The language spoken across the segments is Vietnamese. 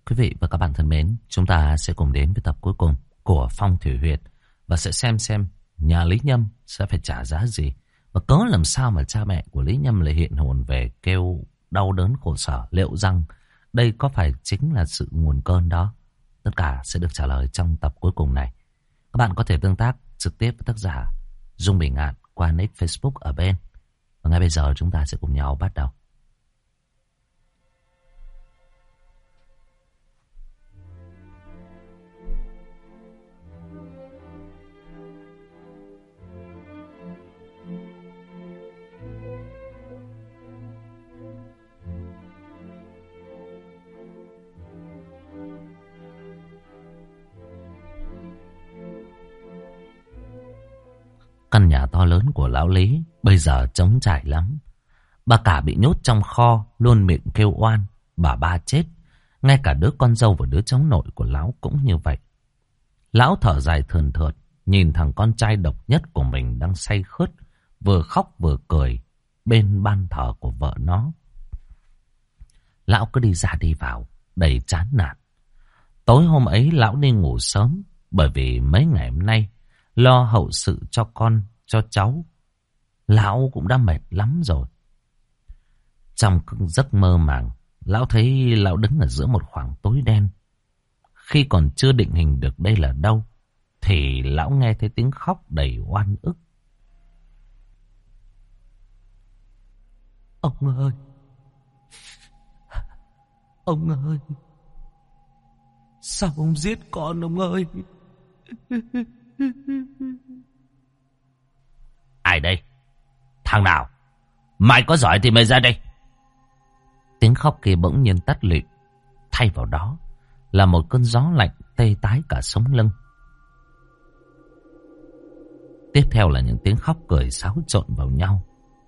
Quý vị và các bạn thân mến, chúng ta sẽ cùng đến với tập cuối cùng của Phong Thủy Huyệt và sẽ xem nhà Lý Nhâm sẽ phải trả giá gì và cớ làm sao mà cha mẹ của Lý Nhâm lại hiện hồn về kêu đau đớn khổ sở. Liệu rằng đây có phải chính là sự nguồn cơn đó? Tất cả sẽ được trả lời trong tập cuối cùng này. Các bạn có thể tương tác trực tiếp với tác giả Dung Bình Ngạn qua nick Facebook ở bên. Và ngay bây giờ chúng ta sẽ cùng nhau bắt đầu. Căn nhà to lớn của lão Lý bây giờ trống trải lắm. Bà cả bị nhốt trong kho, luôn miệng kêu oan. Bà ba chết, ngay cả đứa con dâu và đứa cháu nội của lão cũng như vậy. Lão thở dài thườn thượt, nhìn thằng con trai độc nhất của mình đang say khướt, vừa khóc vừa cười bên ban thờ của vợ nó. Lão cứ đi ra đi vào, đầy chán nản. Tối hôm ấy lão đi ngủ sớm, bởi vì mấy ngày hôm nay lo hậu sự cho con, cho cháu. Lão cũng đã mệt lắm rồi. Trong giấc mơ màng, lão thấy lão đứng ở giữa một khoảng tối đen. Khi còn chưa định hình được đây là đâu, thì lão nghe thấy tiếng khóc đầy oan ức. Ông ơi! Ông ơi! Sao ông giết con ông ơi? Ai đây? Thằng nào? Mày có giỏi thì mày ra đây. Tiếng khóc kia bỗng nhiên tắt lịm. Thay vào đó là một cơn gió lạnh tê tái cả sống lưng. Tiếp theo là những tiếng khóc cười xáo trộn vào nhau.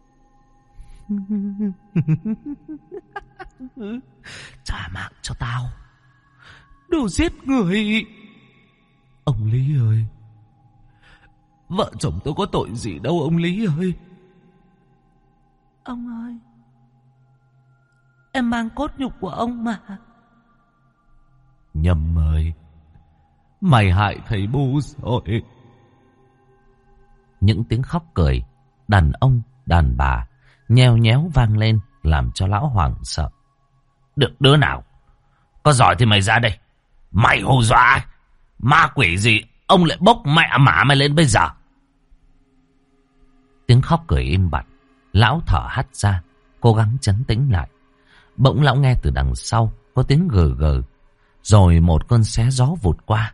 Trả mạng cho tao, đồ giết người. Ông Lý ơi, vợ chồng tôi có tội gì đâu ông Lý ơi. Ông ơi, em mang cốt nhục của ông mà. Nhâm ơi, mày hại thầy Bu rồi. Những tiếng khóc cười đàn ông đàn bà nheo nhéo vang lên, làm cho lão hoảng sợ. Được đứa nào có giỏi thì mày ra đây. Mày hù dọa ma quỷ gì ông lại bốc mẹ mả mày lên bây giờ? Tiếng khóc cười im bặt. Lão thở hắt ra, cố gắng trấn tĩnh lại. Bỗng lão nghe từ đằng sau có tiếng gừ gừ, rồi một cơn xé gió vụt qua.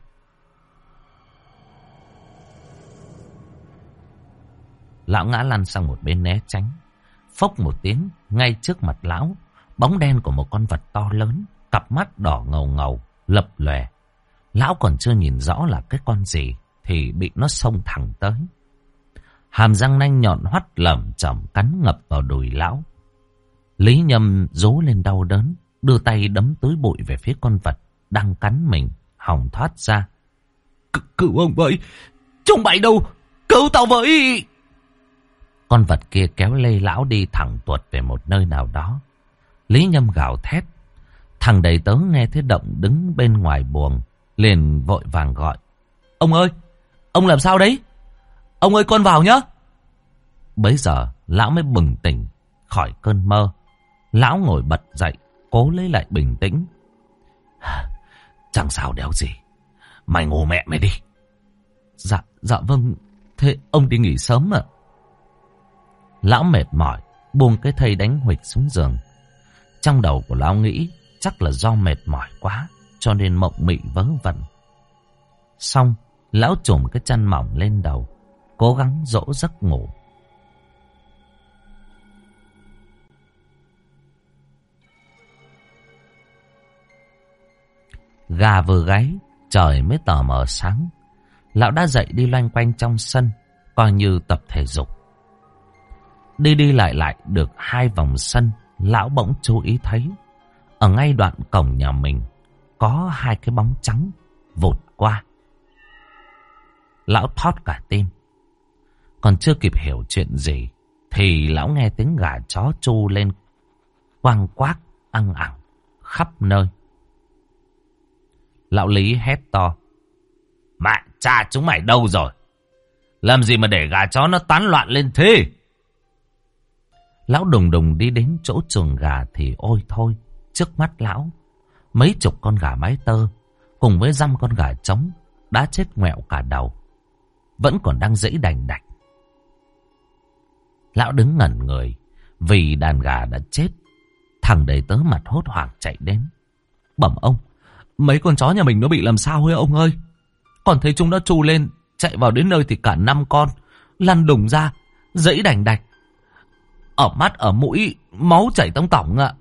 Lão ngã lăn sang một bên né tránh. Phốc một tiếng, ngay trước mặt lão, bóng đen của một con vật to lớn, cặp mắt đỏ ngầu ngầu, lập lòe. Lão còn chưa nhìn rõ là cái con gì thì bị nó xông thẳng tới. Hàm răng nanh nhọn hoắt lởm chởm cắn ngập vào đùi lão. Lý Nhâm rú lên đau đớn, đưa tay đấm túi bụi về phía con vật đang cắn mình, hòng thoát ra. Cứu ông với! Chúng mày đâu! Cứu tao với! Con vật kia kéo lê lão đi thẳng tuột về một nơi nào đó. Lý Nhâm gào thét. Thằng đầy tớ nghe thấy động đứng bên ngoài buồng, liền vội vàng gọi. Ông ơi! Ông làm sao đấy? Ông ơi, con vào nhá! Bấy giờ lão mới bừng tỉnh khỏi cơn mơ. Lão ngồi bật dậy, cố lấy lại bình tĩnh. Chẳng sao đéo gì. Mày ngủ mẹ mày đi. Dạ vâng. Thế ông đi nghỉ sớm ạ. Lão mệt mỏi buông cái thây đánh huỵch xuống giường. Trong đầu của lão nghĩ chắc là do mệt mỏi quá, cho nên mộng mị vớ vẩn. Xong, lão trùm cái chăn mỏng lên đầu, cố gắng dỗ giấc ngủ. Gà vừa gáy, trời mới tờ mờ sáng. Lão đã dậy đi loanh quanh trong sân, coi như tập thể dục. Đi lại được 2 vòng sân, lão bỗng chú ý thấy ở ngay đoạn cổng nhà mình có 2 cái bóng trắng vụt qua. Lão thót cả tim. Còn chưa kịp hiểu chuyện gì thì lão nghe tiếng gà chó tru lên quang quác ăng ẳng khắp nơi. Lão Lý hét to. Mẹ cha chúng mày đâu rồi? Làm gì mà để gà chó nó tán loạn lên thế? Lão đùng đùng đi đến chỗ chuồng gà thì ôi thôi. Trước mắt lão, mấy chục con gà mái tơ cùng với dăm con gà trống đã chết ngoẹo cả đầu, vẫn còn đang giãy đành đạch. Lão đứng ngẩn người vì đàn gà đã chết. Thằng đầy tớ mặt hốt hoảng chạy đến. Bẩm ông, mấy con chó nhà mình nó bị làm sao ấy ông ơi? Còn thấy chúng nó tru lên, chạy vào đến nơi thì cả 5 con lăn đùng ra, giãy đành đạch. Ở mắt ở mũi máu chảy tông tỏng ạ.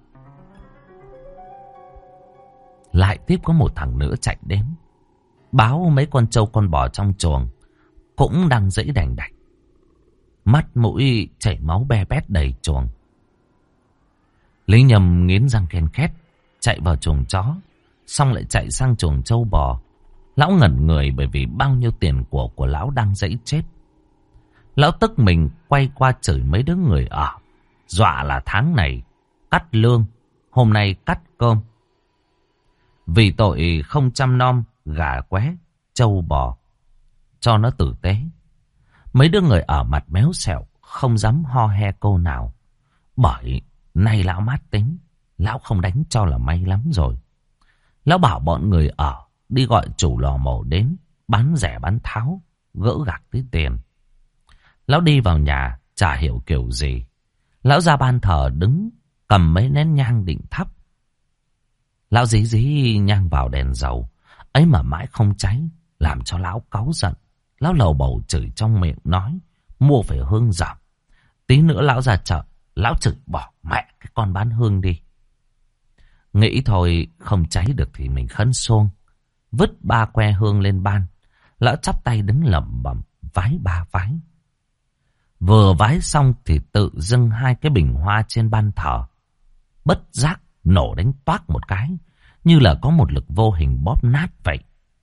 Lại tiếp có một thằng nữa chạy đến, báo mấy con trâu con bò trong chuồng cũng đang giãy đành đạch, mắt mũi chảy máu be bét đầy chuồng. Lý Nhâm nghiến răng ken két, chạy vào chuồng chó, xong lại chạy sang chuồng trâu bò. Lão ngẩn người bởi vì bao nhiêu tiền của lão đang giãy chết. Lão tức mình quay qua chửi mấy đứa người ở, dọa là tháng này cắt lương, hôm nay cắt cơm. Vì tội không chăm nom gà qué, trâu bò cho nó tử tế. Mấy đứa người ở mặt méo xẹo, không dám ho he câu nào. Bởi nay lão mát tính, lão không đánh cho là may lắm rồi. Lão bảo bọn người ở đi gọi chủ lò mổ đến, bán rẻ bán tháo, gỡ gạc tới tiền. Lão đi vào nhà, chả hiểu kiểu gì. Lão ra ban thờ đứng, cầm mấy nén nhang định thắp. Lão dí dí nhang vào đèn dầu, ấy mà mãi không cháy, làm cho lão cáu giận. Lão lầu bầu chửi trong miệng nói, mua phải hương giảm. Tí nữa lão ra chợ, lão chửi bỏ mẹ cái con bán hương đi. Nghĩ thôi không cháy được thì mình khấn xuông, vứt 3 que hương lên ban. Lão chắp tay đứng lẩm bẩm vái 3 vái. Vừa vái xong thì tự dưng 2 cái bình hoa trên ban thờ bất giác nổ đánh toác một cái, như là có một lực vô hình bóp nát vậy.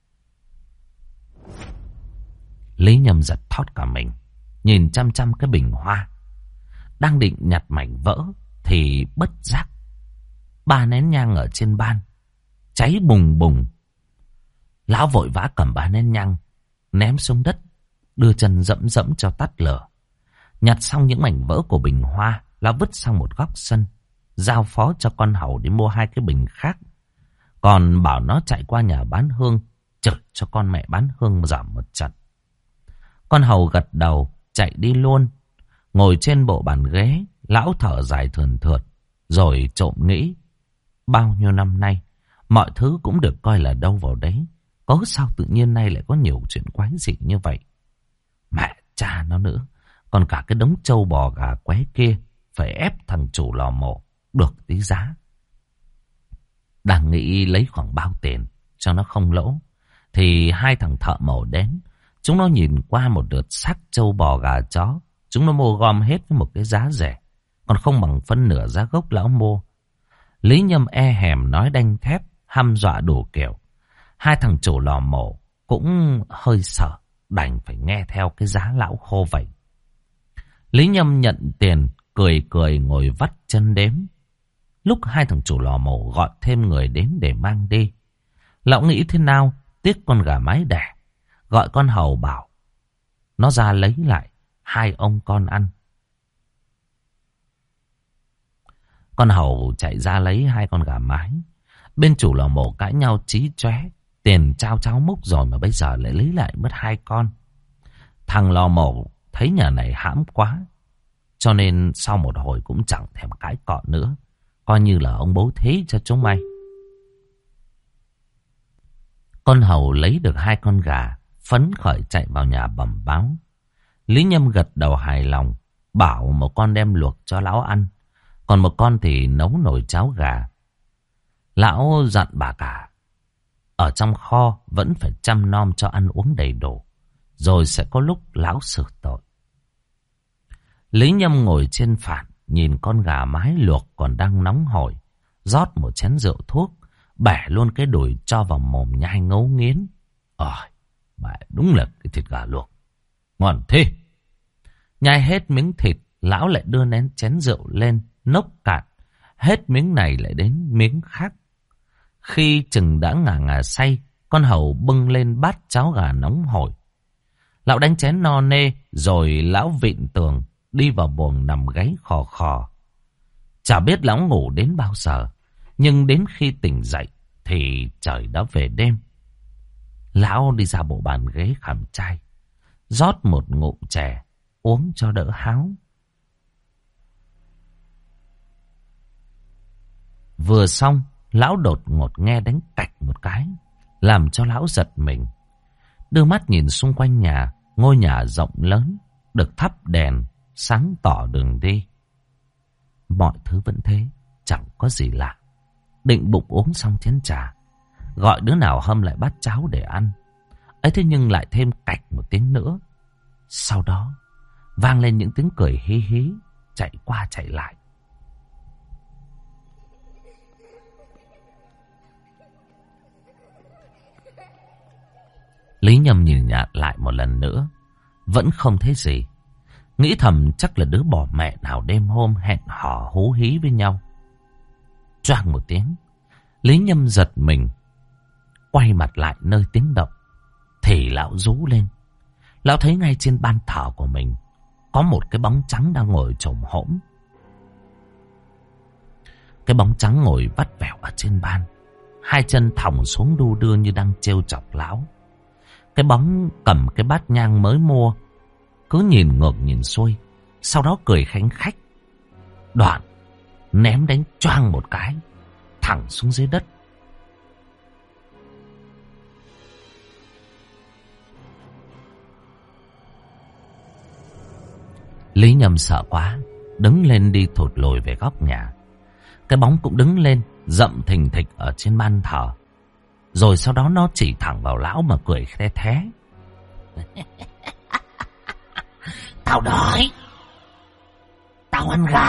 Lý Nhâm giật thót cả mình, nhìn chăm chăm cái bình hoa, đang định nhặt mảnh vỡ thì bất giác 3 nén nhang ở trên ban cháy bùng bùng. Lão vội vã cầm 3 nén nhang ném xuống đất, đưa chân dẫm dẫm cho tắt lửa. Nhặt xong những mảnh vỡ của bình hoa, lão vứt sang một góc sân, giao phó cho con hầu đi mua 2 cái bình khác. Còn bảo nó chạy qua nhà bán hương, chửi cho con mẹ bán hương giảm một trận. Con hầu gật đầu, chạy đi luôn. Ngồi trên bộ bàn ghế, lão thở dài thườn thượt, rồi trộm nghĩ. Bao nhiêu năm nay, mọi thứ cũng được coi là đâu vào đấy. Có sao tự nhiên nay lại có nhiều chuyện quái dị như vậy? Mẹ cha nó nữa, còn cả cái đống trâu bò gà qué kia phải ép thằng chủ lò mổ được tí giá. Đang nghĩ lấy khoảng bao tiền cho nó không lỗ, thì 2 thằng thợ mổ đến. Chúng nó nhìn qua một lượt xác trâu bò gà chó. Chúng nó mua gom hết với một cái giá rẻ, còn không bằng phân nửa giá gốc lão mua. Lý Nhâm e hèm nói đanh thép, hăm dọa đủ kiểu. 2 thằng chủ lò mổ cũng hơi sợ, đành phải nghe theo cái giá lão khô vậy. Lý Nhâm nhận tiền, cười cười ngồi vắt chân đếm. Lúc 2 thằng chủ lò mổ gọi thêm người đến để mang đi, lão nghĩ thế nào tiếc con gà mái đẻ, gọi con hầu bảo nó ra lấy lại 2 ông con ăn. Con hầu chạy ra lấy 2 con gà mái. Bên chủ lò mổ cãi nhau chí chóe, tiền trao cháo múc rồi mà bây giờ lại lấy lại mất 2 con. Thằng lò mổ thấy nhà này hãm quá, cho nên sau một hồi cũng chẳng thèm cãi cọ nữa, coi như là ông bố thí cho chúng mày. Con hầu lấy được 2 con gà, phấn khởi chạy vào nhà bẩm báo. Lý Nhâm gật đầu hài lòng, bảo một con đem luộc cho lão ăn, còn một con thì nấu nồi cháo gà. Lão dặn bà cả ở trong kho vẫn phải chăm nom cho ăn uống đầy đủ, rồi sẽ có lúc lão xử tội. Lý Nhâm ngồi trên phản, nhìn con gà mái luộc còn đang nóng hổi, rót một chén rượu thuốc, bẻ luôn cái đùi cho vào mồm nhai ngấu nghiến. Mẹ đúng là cái thịt gà luộc ngon thế. Nhai hết miếng thịt, lão lại đưa nén chén rượu lên, nốc cạn. Hết miếng này lại đến miếng khác. Khi chừng đã ngà ngà say, con hầu bưng lên bát cháo gà nóng hổi. Lão đánh chén no nê, rồi lão vịn tường, đi vào buồng nằm gáy khò khò. Chả biết lão ngủ đến bao giờ, nhưng đến khi tỉnh dậy thì trời đã về đêm. Lão đi ra bộ bàn ghế khảm trai, rót một ngụm chè, uống cho đỡ háo. Vừa xong, lão đột ngột nghe đánh cạch một cái, làm cho lão giật mình. Đưa mắt nhìn xung quanh nhà, ngôi nhà rộng lớn, được thắp đèn, sáng tỏ đường đi. Mọi thứ vẫn thế, chẳng có gì lạ. Định bụng uống xong chén trà, gọi đứa nào hâm lại bát cháo để ăn. Ấy thế nhưng lại thêm cạch một tiếng nữa. Sau đó, vang lên những tiếng cười hí hí, chạy qua chạy lại. Lý Nhâm nhìn nhạt lại một lần nữa, vẫn không thấy gì. Nghĩ thầm chắc là đứa bỏ mẹ nào đêm hôm hẹn hò hú hí với nhau. Choang một tiếng, Lý Nhâm giật mình, quay mặt lại nơi tiếng động. Thì lão rú lên. Lão thấy ngay trên ban thờ của mình có một cái bóng trắng đang ngồi chồm hổm. Cái bóng trắng ngồi vắt vẻo ở trên ban, hai chân thòng xuống đu đưa như đang trêu chọc lão. Cái bóng cầm cái bát nhang mới mua, cứ nhìn ngược nhìn xuôi, sau đó cười khanh khách. Đoạn ném đánh choang một cái, thẳng xuống dưới đất. Lý Nhâm sợ quá, đứng lên đi thụt lùi về góc nhà. Cái bóng cũng đứng lên, dậm thình thịch ở trên ban thờ. Rồi sau đó nó chỉ thẳng vào lão mà cười the thé. Tao đói, tao ăn gà.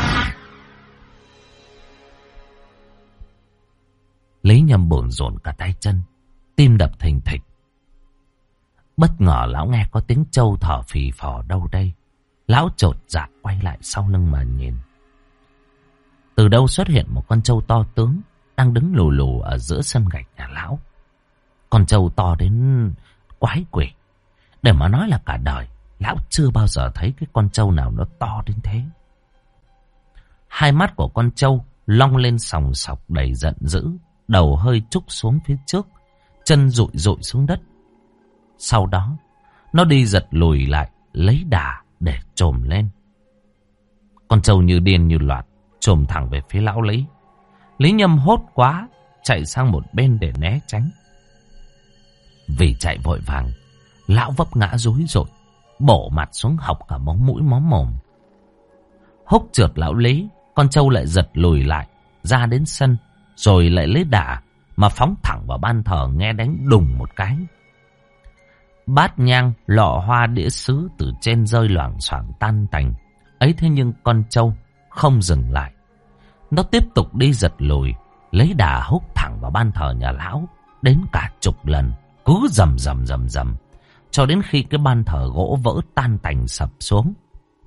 Lý Nhâm bồn rồn cả tay chân, tim đập thình thịch. Bất ngờ lão nghe có tiếng trâu thở phì phò đâu đây. Lão chột dạ quay lại sau lưng mà nhìn. Từ đâu xuất hiện một con trâu to tướng, đang đứng lù lù ở giữa sân gạch nhà lão. Con trâu to đến quái quỷ. Để mà nói là cả đời, lão chưa bao giờ thấy cái con trâu nào nó to đến thế. Hai mắt của con trâu long lên sòng sọc đầy giận dữ, đầu hơi trúc xuống phía trước, chân dụi dụi xuống đất. Sau đó, nó đi giật lùi lại, lấy đà để trồm lên. Con trâu như điên như loạt, trồm thẳng về phía lão Lý. Lý Nhâm hốt quá, chạy sang một bên để né tránh. Vì chạy vội vàng, lão vấp ngã rúi rụi, bổ mặt xuống hộc cả móng mũi móm mồm. Húc trượt lão Lý, con trâu lại giật lùi lại, ra đến sân, rồi lại lấy đà mà phóng thẳng vào ban thờ, nghe đánh đùng một cái. Bát nhang, lọ hoa, đĩa sứ từ trên rơi loảng xoảng tan tành. Ấy thế nhưng con trâu không dừng lại. Nó tiếp tục đi giật lùi, lấy đà húc thẳng vào ban thờ nhà lão, đến cả chục lần, cứ rầm rầm rầm rầm, cho đến khi cái ban thờ gỗ vỡ tan tành sập xuống.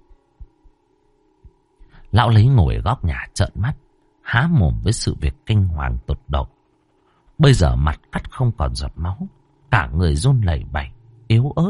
Lão Lý ngồi ở góc nhà trợn mắt, há mồm với sự việc kinh hoàng tột độ. Bây giờ mặt cắt không còn giọt máu, cả người run lẩy bẩy, yếu ớt.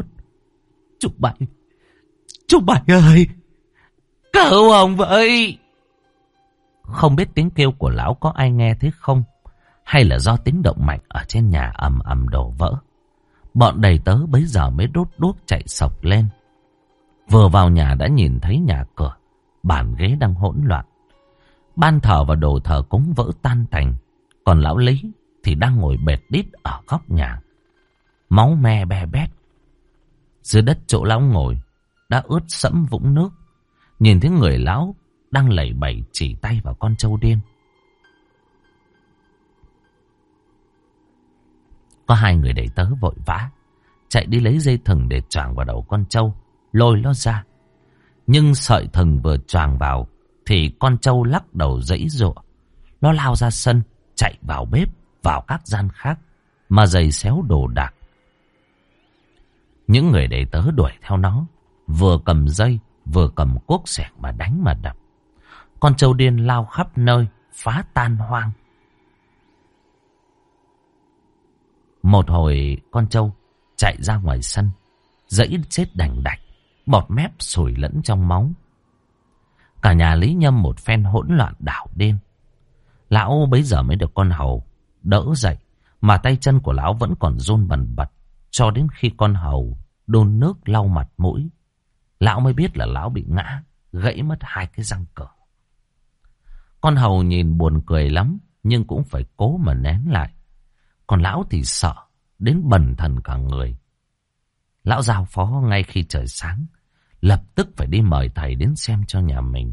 Chú Bảy ơi, cứu ông vậy. Không biết tiếng kêu của lão có ai nghe thấy không, hay là do tiếng động mạnh ở trên nhà ầm ầm đổ vỡ. Bọn đầy tớ bấy giờ mới đốt đuốc chạy sộc lên. Vừa vào nhà đã nhìn thấy nhà cửa, bàn ghế đang hỗn loạn. Ban thờ và đồ thờ cúng vỡ tan tành. Còn lão Lý thì đang ngồi bệt đít ở góc nhà, máu me be bét. Dưới đất chỗ lão ngồi đã ướt sẫm vũng nước. Nhìn thấy người lão đang lẩy bẩy chỉ tay vào con trâu điên. Có hai người đầy tớ vội vã chạy đi lấy dây thừng để choàng vào đầu con trâu, lôi nó ra. Nhưng sợi thừng vừa choàng vào thì con trâu lắc đầu giãy giụa. Nó lao ra sân, chạy vào bếp, vào các gian khác mà giày xéo đồ đạc. Những người đầy tớ đuổi theo nó, vừa cầm dây vừa cầm cuốc xẻng mà đánh mà đập. Con trâu điên lao khắp nơi, phá tan hoang. Một hồi con trâu chạy ra ngoài sân, giãy chết đành đạch, bọt mép sủi lẫn trong máu. Cả nhà Lý Nhâm một phen hỗn loạn đảo điên. Lão bấy giờ mới được con hầu đỡ dậy, mà tay chân của lão vẫn còn run bần bật, cho đến khi con hầu đôn nước lau mặt mũi, lão mới biết là lão bị ngã, gãy mất 2 cái răng cửa. Con hầu nhìn buồn cười lắm, nhưng cũng phải cố mà nén lại. Còn lão thì sợ đến bần thần cả người. Lão giao phó ngay khi trời sáng, lập tức phải đi mời thầy đến xem cho nhà mình.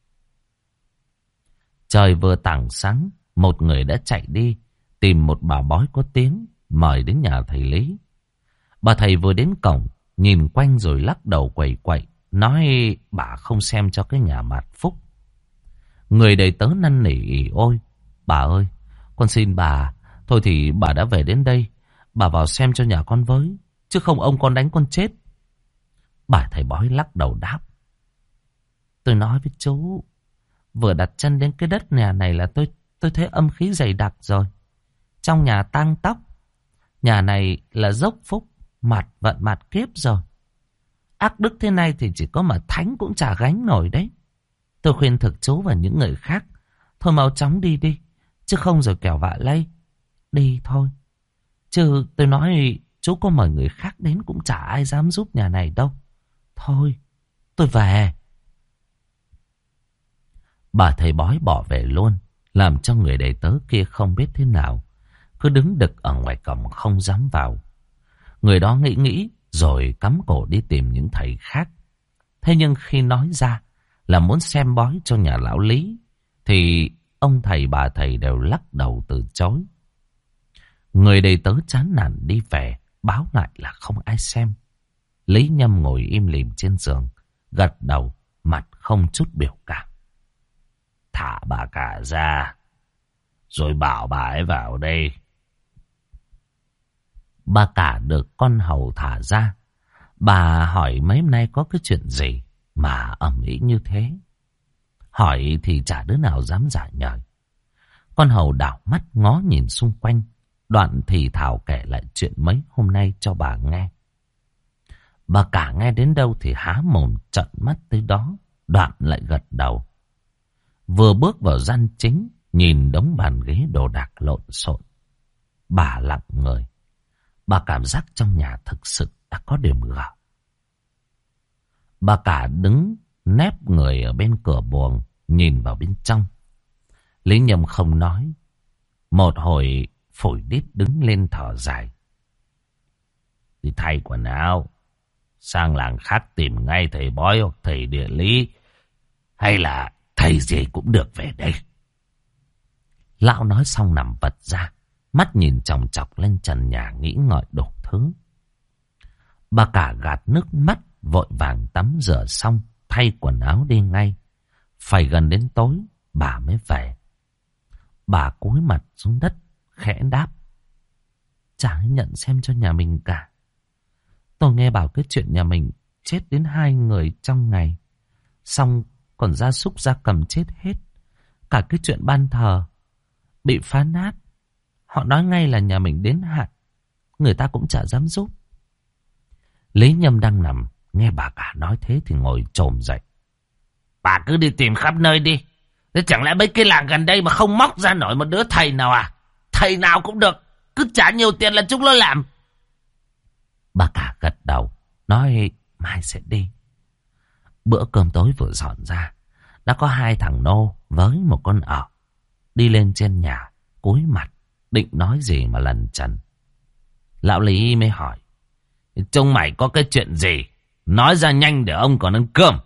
Trời vừa tảng sáng, một người đã chạy đi tìm một bà bói có tiếng, mời đến nhà thầy Lý. Bà thầy vừa đến cổng, nhìn quanh rồi lắc đầu quẩy quậy, nói bà không xem cho cái nhà Mạt Phúc. Người đầy tớ năn nỉ: ôi, bà ơi, con xin bà, thôi thì bà đã về đến đây, bà vào xem cho nhà con với, chứ không ông con đánh con chết. Bà thầy bói lắc đầu đáp: tôi nói với chú, vừa đặt chân đến cái đất nhà này là tôi thấy âm khí dày đặc rồi. Trong nhà tang tóc, nhà này là dốc phúc, mặt vận mặt kiếp rồi. Ác đức thế này thì chỉ có mà thánh cũng chả gánh nổi đấy. Tôi khuyên thực chú và những người khác, thôi mau chóng đi đi, chứ không rồi kẻo vạ lây. Đi thôi. Chứ tôi nói chú có mời người khác đến cũng chả ai dám giúp nhà này đâu. Thôi, tôi về. Bà thầy bói bỏ về luôn, làm cho người đầy tớ kia không biết thế nào, cứ đứng đực ở ngoài cổng không dám vào. Người đó nghĩ rồi cắm cổ đi tìm những thầy khác. Thế nhưng khi nói ra là muốn xem bói cho nhà lão Lý, thì ông thầy bà thầy đều lắc đầu từ chối. Người đầy tớ chán nản đi về, báo lại là không ai xem. Lý Nhâm ngồi im lìm trên giường, gật đầu, mặt không chút biểu cảm. Thả bà cả ra, rồi bảo bà ấy vào đây. Bà cả được con hầu thả ra. Bà hỏi mấy hôm nay có cái chuyện gì mà ầm ĩ như thế. Hỏi thì chả đứa nào dám trả lời. Con hầu đảo mắt ngó nhìn xung quanh, đoạn thì thào kể lại chuyện mấy hôm nay cho bà nghe. Bà cả nghe đến đâu thì há mồm trợn mắt tới đó, đoạn lại gật đầu. Vừa bước vào gian chính, nhìn đống bàn ghế đồ đạc lộn xộn, bà lặng người. Bà cảm giác trong nhà thực sự đã có điểm gở. Bà cả đứng nép người ở bên cửa buồng, nhìn vào bên trong. Lý Nhâm không nói. Một hồi phổi đít đứng lên thở dài. Đi thay quần áo, sang làng khác tìm ngay thầy bói hoặc thầy địa lý, hay là thầy gì cũng được về đây. Lão nói xong nằm vật ra, mắt nhìn chòng chọc lên trần nhà nghĩ ngợi đủ thứ. Bà cả gạt nước mắt, vội vàng tắm rửa xong, thay quần áo đi ngay. Phải gần đến tối, bà mới về. Bà cúi mặt xuống đất, khẽ đáp: chả ai nhận xem cho nhà mình cả. Tôi nghe bảo cái chuyện nhà mình chết đến 2 người trong ngày, xong còn gia súc gia cầm chết hết. Cả cái chuyện ban thờ bị phá nát, họ nói ngay là nhà mình đến hạn, người ta cũng chả dám giúp. Lý Nhâm đang nằm, nghe bà cả nói thế thì ngồi chồm dậy. Bà cứ đi tìm khắp nơi đi. Thế chẳng lẽ mấy cái làng gần đây mà không móc ra nổi một đứa thầy nào à? Thầy nào cũng được, cứ trả nhiều tiền là chúng nó làm. Bà cả gật đầu, nói mai sẽ đi. Bữa cơm tối vừa dọn ra, đã có 2 thằng nô với một con ỏ đi lên trên nhà, cúi mặt, định nói gì mà lần trần. Lão Lý mới hỏi: trông mày có cái chuyện gì? Nói ra nhanh để ông còn ăn cơm.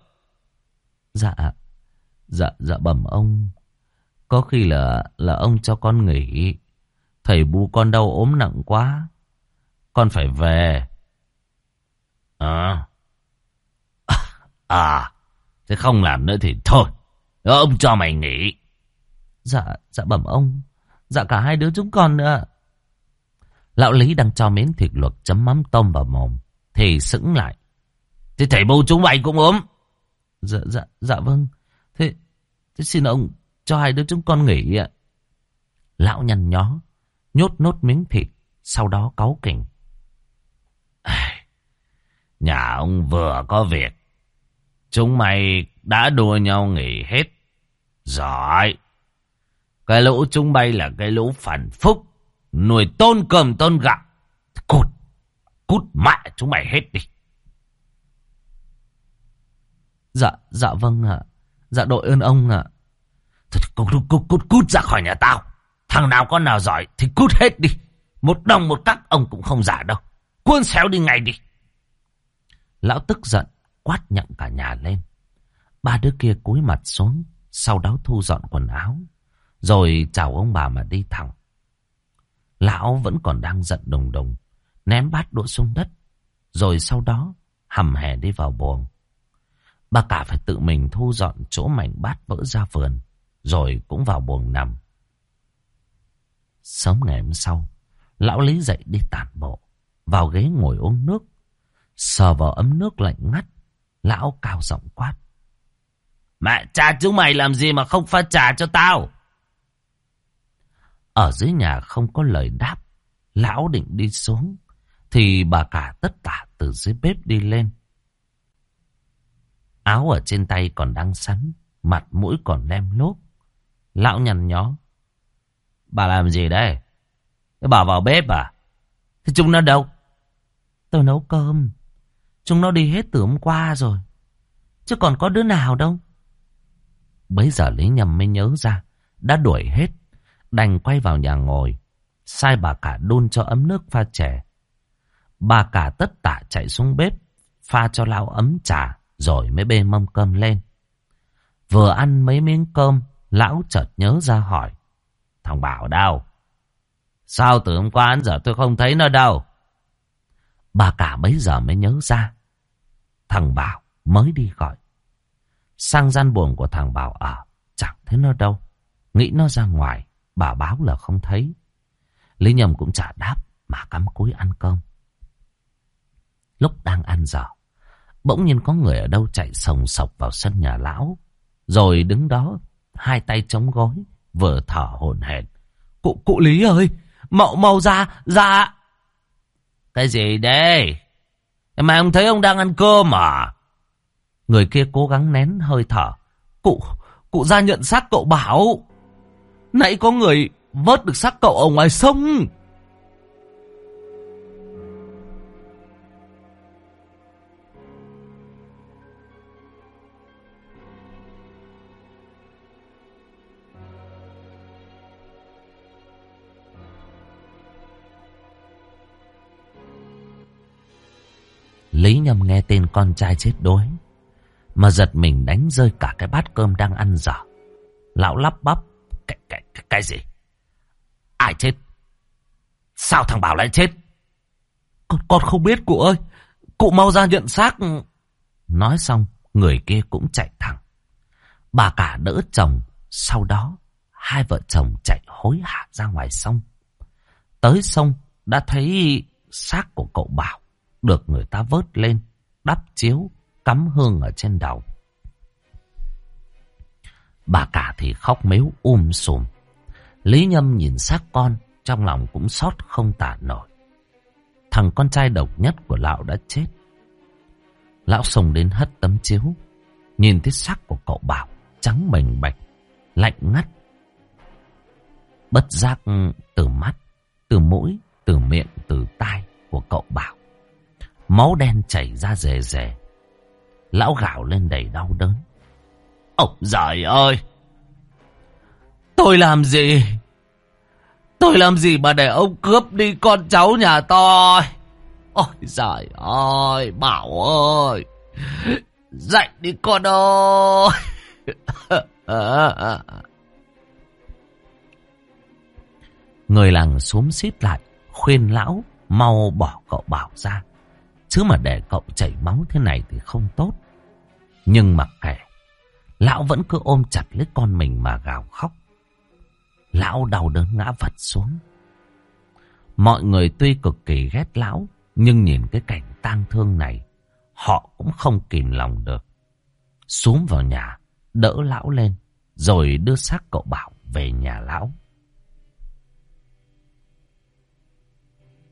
Dạ bẩm ông. Có khi là ông cho con nghỉ. Thầy bu con đau ốm nặng quá, con phải về. Thế không làm nữa thì thôi, ông cho mày nghỉ. Dạ bẩm ông. Dạ cả 2 đứa chúng con nữa. Lão Lý đang cho miếng thịt luộc chấm mắm tôm vào mồm thì sững lại. Thế thầy bu chúng mày cũng ốm? Dạ vâng. Thế xin ông cho 2 đứa chúng con nghỉ ạ. Lão nhăn nhó nhốt nốt miếng thịt sau đó cáu kỉnh. Nhà ông vừa có việc, chúng mày đã đua nhau nghỉ hết. Giỏi. Cái lũ chúng bay là cái lũ phản phúc, nuôi tôn cơm tôn gạo. Cút, cút mẹ chúng mày hết đi. Dạ vâng ạ. Dạ đội ơn ông ạ. Thôi, cút ra khỏi nhà tao. Thằng nào con nào giỏi thì cút hết đi. Một đồng một cắc ông cũng không giả đâu. Cuốn xéo đi ngay đi. Lão tức giận quát nhặng cả nhà lên. Ba đứa kia cúi mặt xuống, sau đó thu dọn quần áo, rồi chào ông bà mà đi thẳng. Lão vẫn còn đang giận đùng đùng, ném bát đũa xuống đất, rồi sau đó hầm hè đi vào buồng. Bà cả phải tự mình thu dọn chỗ mảnh bát vỡ ra vườn, rồi cũng vào buồng nằm. Sớm ngày hôm sau, lão Lý dậy đi tản bộ, vào ghế ngồi uống nước, sờ vào ấm nước lạnh ngắt. Lão cao giọng quát: Mẹ cha chúng mày làm gì mà không pha trà cho tao? Ở dưới nhà không có lời đáp. Lão định đi xuống thì bà cả tất tả từ dưới bếp đi lên. Áo ở trên tay còn đang sắn, mặt mũi còn lem lốp. Lão nhăn nhó: Bà làm gì đây? Bà vào bếp à? Thế chúng nó đâu? Tôi nấu cơm. Chúng nó đi hết từ hôm qua rồi, chứ còn có đứa nào đâu. Bấy giờ Lý Nhâm mới nhớ ra đã đuổi hết, đành quay vào nhà ngồi, sai bà cả đun cho ấm nước pha chè. Bà cả tất tả chạy xuống bếp pha cho lão ấm trà, rồi mới bê mâm cơm lên. Vừa ăn mấy miếng cơm, lão chợt nhớ ra hỏi: Thằng Bảo đâu? Sao từ hôm qua đến giờ tôi không thấy nó đâu? Bà cả bấy giờ mới nhớ ra thằng Bảo mới đi gọi. Sang gian buồng của thằng Bảo ở, chẳng thấy nó đâu. Nghĩ nó ra ngoài, bà báo là không thấy. Lý Nhâm cũng chả đáp mà cắm cúi ăn cơm. Lúc đang ăn dở, bỗng nhiên có người ở đâu chạy sồng sộc vào sân nhà lão, rồi đứng đó hai tay chống gối, vừa thở hổn hển: Cụ Lý ơi, mau ra. Cái gì đây? Mà ông thấy ông đang ăn cơm à? Người kia cố gắng nén hơi thở: Cụ ra nhận xác cậu Bảo. Nãy có người vớt được xác cậu ở ngoài sông. Lý Nhâm nghe tên con trai chết đuối mà giật mình đánh rơi cả cái bát cơm đang ăn dở. Lão lắp bắp: Cái gì? Ai chết? Sao thằng Bảo lại chết? Con không biết cụ ơi. Cụ mau ra nhận xác. Nói xong, người kia cũng chạy thẳng. Bà cả đỡ chồng, sau đó hai vợ chồng chạy hối hả ra ngoài sông. Tới sông đã thấy xác của cậu Bảo được người ta vớt lên, đắp chiếu, cắm hương ở trên đầu. Bà cả thì khóc mếu sùm. Lý Nhâm nhìn xác con, trong lòng cũng xót không tả nổi. Thằng con trai độc nhất của lão đã chết. Lão xông đến hất tấm chiếu, nhìn thấy xác của cậu Bảo trắng bềnh bạch, lạnh ngắt. Bất giác từ mắt, từ mũi, từ miệng, từ tai của cậu Bảo, máu đen chảy ra rề rề. Lão gào lên đầy đau đớn: Ôi giời ơi! Tôi làm gì? Tôi làm gì mà để ông cướp đi con cháu nhà tôi? Ôi giời ơi, Bảo ơi! Dậy đi con ơi! Người làng xúm xít lại, khuyên lão mau bỏ cậu Bảo ra, chứ mà để cậu chảy máu thế này thì không tốt. Nhưng mặc kệ, lão vẫn cứ ôm chặt lấy con mình mà gào khóc. Lão đau đớn ngã vật xuống. Mọi người tuy cực kỳ ghét lão, nhưng nhìn cái cảnh tang thương này, họ cũng không kìm lòng được. Xúm vào nhà, đỡ lão lên, rồi đưa xác cậu Bảo về nhà lão.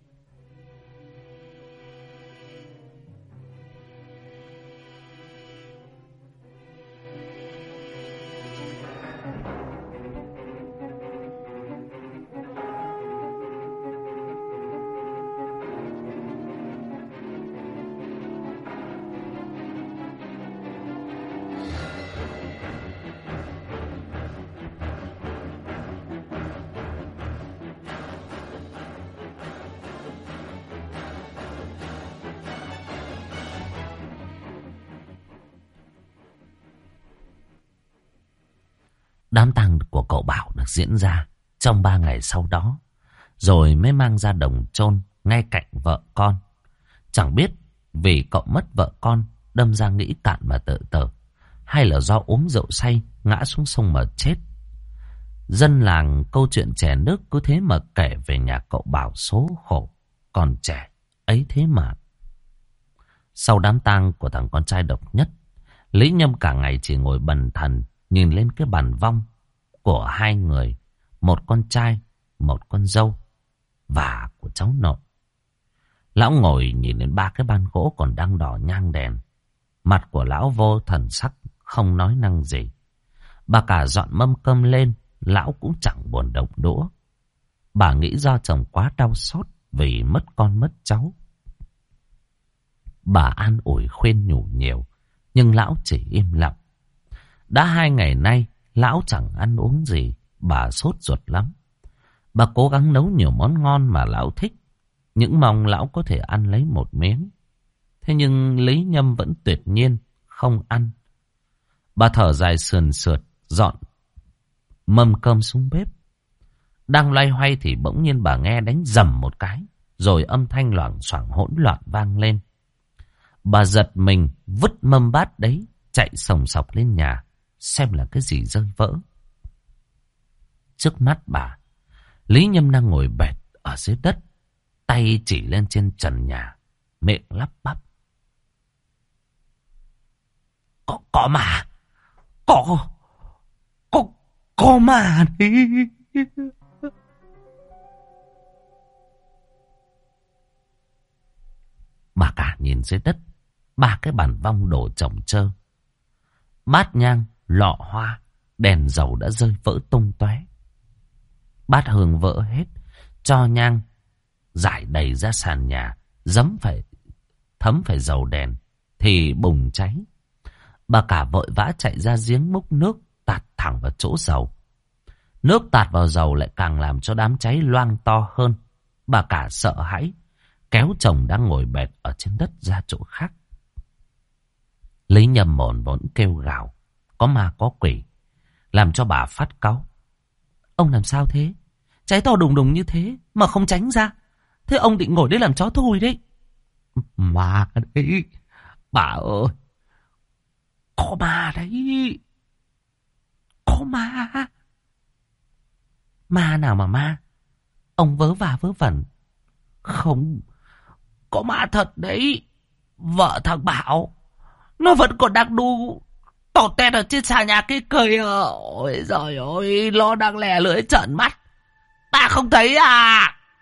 Đám tang của cậu Bảo được diễn ra trong 3 ngày sau đó, rồi mới mang ra đồng chôn ngay cạnh vợ con. Chẳng biết vì cậu mất vợ con đâm ra nghĩ cạn mà tự tử, hay là do uống rượu say ngã xuống sông mà chết. Dân làng câu chuyện chè nước cứ thế mà kể về nhà cậu Bảo số khổ, còn trẻ ấy thế mà. Sau đám tang của thằng con trai độc nhất, Lý Nhâm cả ngày chỉ ngồi bần thần nhìn lên cái bàn vong của hai người, một con trai, một con dâu và của cháu nội. Lão ngồi nhìn đến 3 cái ban gỗ còn đang đỏ nhang đèn. Mặt của lão vô thần sắc, không nói năng gì. Bà cả dọn mâm cơm lên, lão cũng chẳng buồn động đũa. Bà nghĩ do chồng quá đau xót vì mất con mất cháu. Bà an ủi khuyên nhủ nhiều, nhưng lão chỉ im lặng. Đã 2 ngày nay, lão chẳng ăn uống gì, bà sốt ruột lắm. Bà cố gắng nấu nhiều món ngon mà lão thích, những mong lão có thể ăn lấy một miếng. Thế nhưng Lý Nhâm vẫn tuyệt nhiên không ăn. Bà thở dài sườn sượt, dọn mâm cơm xuống bếp. Đang loay hoay thì bỗng nhiên bà nghe đánh rầm một cái, rồi âm thanh loảng xoảng hỗn loạn vang lên. Bà giật mình, vứt mâm bát đấy, chạy sòng sọc lên nhà, xem là cái gì rơi vỡ. Trước mắt bà, Lý Nhâm đang ngồi bệt ở dưới đất, tay chỉ lên trên trần nhà, miệng lắp bắp. Có mà, có mà đấy. Bà cả nhìn dưới đất, 3 cái bàn vong đổ chồng chơ. Bát nhang, lọ hoa, đèn dầu đã rơi vỡ tung tóe. Bát hương vỡ hết, tro nhang rải đầy ra sàn nhà, thấm phải dầu đèn thì bùng cháy. Bà cả vội vã chạy ra giếng múc nước tạt thẳng vào chỗ dầu. Nước tạt vào dầu lại càng làm cho đám cháy loang to hơn. Bà cả sợ hãi, kéo chồng đang ngồi bệt ở trên đất ra chỗ khác. Lý Nhâm mồn vốn kêu gào, có ma có quỷ, làm cho bà phát cáu. Ông làm sao thế? Cháy to đùng đùng như thế mà không tránh ra. Thế ông định ngồi đấy làm chó thui đấy. Ma đấy, bà ơi, có ma đấy, có ma. Ma nào mà ma? Ông vớ vẩn. Không, có ma thật đấy. Vợ thằng Bảo, nó vẫn còn đang đu tọt tẹt ở trên xà nhà kia cười. Ôi giời ơi, nó đang lè lưỡi trợn mắt. Ta không thấy à?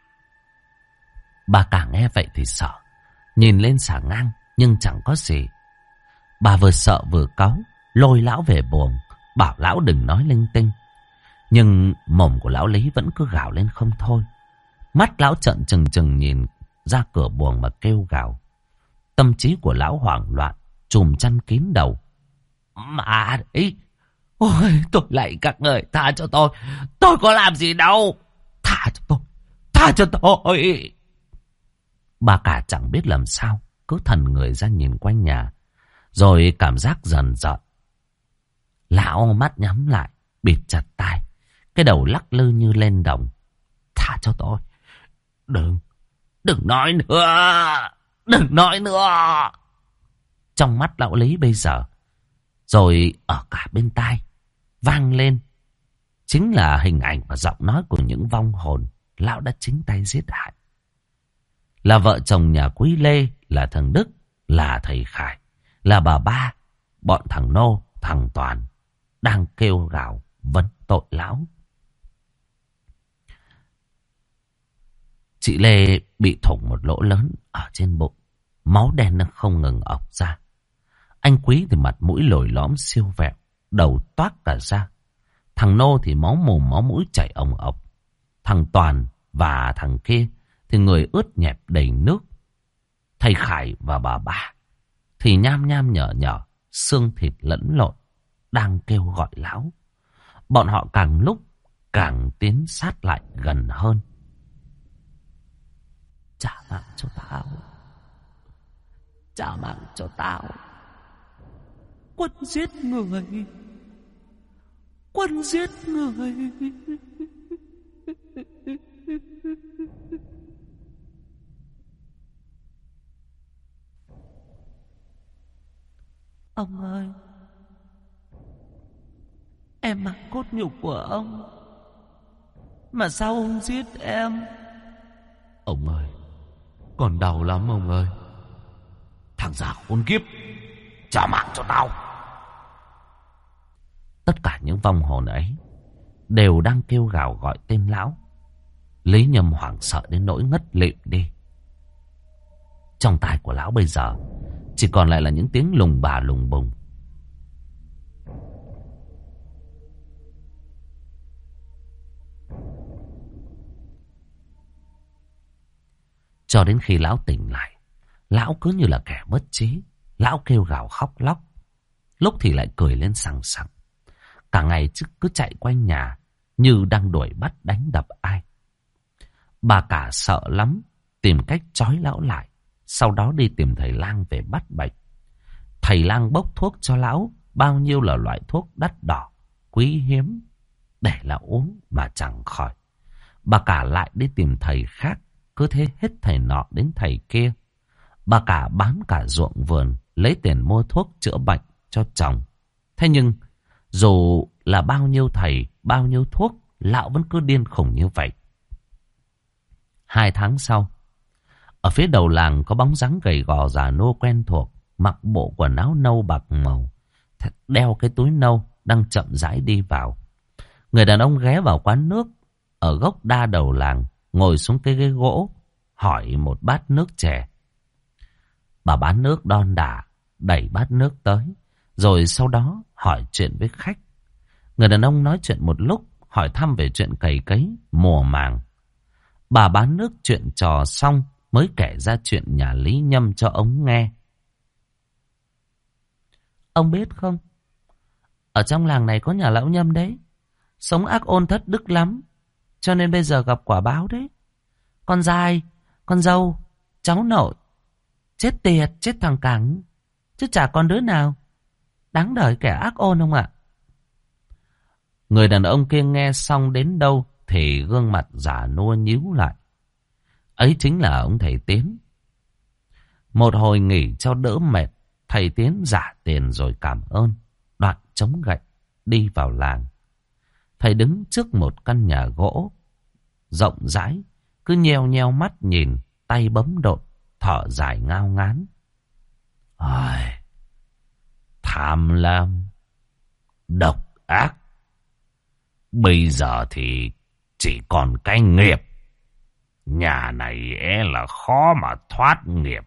Bà cả nghe vậy thì sợ, nhìn lên xà ngang nhưng chẳng có gì. Bà vừa sợ vừa cáu, lôi lão về buồng, bảo lão đừng nói linh tinh. Nhưng mồm của lão Lý vẫn cứ gào lên không thôi. Mắt lão trợn trừng trừng nhìn ra cửa buồng mà kêu gào. Tâm trí của lão hoảng loạn, chùm chăn kín đầu. Mà đấy, ôi tôi lạy các người, tha cho tôi có làm gì đâu, tha cho tôi. Bà cả chẳng biết làm sao, cứ thần người ra nhìn quanh nhà, rồi cảm giác dần dợn. Lão mắt nhắm lại, bịt chặt tai, cái đầu lắc lư như lên đồng. Tha cho tôi, đừng nói nữa. Trong mắt lão Lý bây giờ, rồi ở cả bên tai, vang lên chính là hình ảnh và giọng nói của những vong hồn lão đã chính tay giết hại. Là vợ chồng nhà Quý Lê, là thằng Đức, là thầy Khải, là bà Ba, bọn thằng Nô, thằng Toàn đang kêu gào vấn tội lão. Chị Lê bị thủng một lỗ lớn ở trên bụng, máu đen nó không ngừng ọc ra. Anh Quý thì mặt mũi lồi lõm siêu vẹo, đầu toát cả ra. Thằng Nô thì máu mồm máu mũi chảy ồng ọc. Thằng Toàn và thằng kia thì người ướt nhẹp đầy nước. Thầy Khải và bà Ba thì nham nham nhở nhở, xương thịt lẫn lộn, đang kêu gọi lão. Bọn họ càng lúc càng tiến sát lại gần hơn. Trả mạng cho tao, trả mạng cho tao. Quân giết người, Quân giết người. Ông ơi, em mặc cốt nhục của ông, mà sao ông giết em? Ông ơi, còn đau lắm ông ơi. Thằng già khốn kiếp, trả mạng cho tao. Tất cả những vong hồn ấy đều đang kêu gào gọi tên lão. Lý Nhâm hoảng sợ đến nỗi ngất lịm đi. Trong tai của lão bây giờ chỉ còn lại là những tiếng lùng bà lùng bùng. Cho đến khi lão tỉnh lại, lão cứ như là kẻ mất trí. Lão kêu gào khóc lóc, lúc thì lại cười lên sằng sặc. Cả ngày cứ chạy quanh nhà như đang đuổi bắt đánh đập ai. Bà cả sợ lắm, tìm cách trói lão lại, sau đó đi tìm thầy lang về bắt bệnh. Thầy lang bốc thuốc cho lão, bao nhiêu là loại thuốc đắt đỏ, quý hiếm, để lão uống mà chẳng khỏi. Bà cả lại đi tìm thầy khác, cứ thế hết thầy nọ đến thầy kia. Bà cả bán cả ruộng vườn, lấy tiền mua thuốc chữa bệnh cho chồng. Thế nhưng dù là bao nhiêu thầy, bao nhiêu thuốc, lão vẫn cứ điên khùng như vậy. 2 tháng sau, ở phía đầu làng có bóng dáng gầy gò già nua quen thuộc, mặc bộ quần áo nâu bạc màu, đeo cái túi nâu, đang chậm rãi đi vào. Người đàn ông ghé vào quán nước ở gốc đa đầu làng, ngồi xuống cái ghế gỗ, hỏi một bát nước chè. Bà bán nước đon đả đẩy bát nước tới, rồi sau đó hỏi chuyện với khách. Người đàn ông nói chuyện một lúc, hỏi thăm về chuyện cày cấy, mùa màng. Bà bán nước chuyện trò xong mới kể ra chuyện nhà Lý Nhâm cho ông nghe. Ông biết không, ở trong làng này có nhà lão Nhâm đấy, sống ác ôn thất đức lắm, cho nên bây giờ gặp quả báo đấy. Con dai, con dâu, cháu nội, chết tiệt, chết thằng cẳng, chứ chả còn đứa nào. Đáng đời kẻ ác ôn không ạ? Người đàn ông kia nghe xong đến đâu thì gương mặt già nua nhíu lại. Ấy chính là ông thầy Tiến. Một hồi nghỉ cho đỡ mệt, thầy Tiến giả tiền rồi cảm ơn, đoạn chống gậy đi vào làng. Thầy đứng trước một căn nhà gỗ rộng rãi, cứ nheo nheo mắt nhìn, tay bấm đột, thở dài ngao ngán. Ai, tham lam, độc ác, bây giờ thì chỉ còn cái nghiệp. Nhà này là khó mà thoát nghiệp.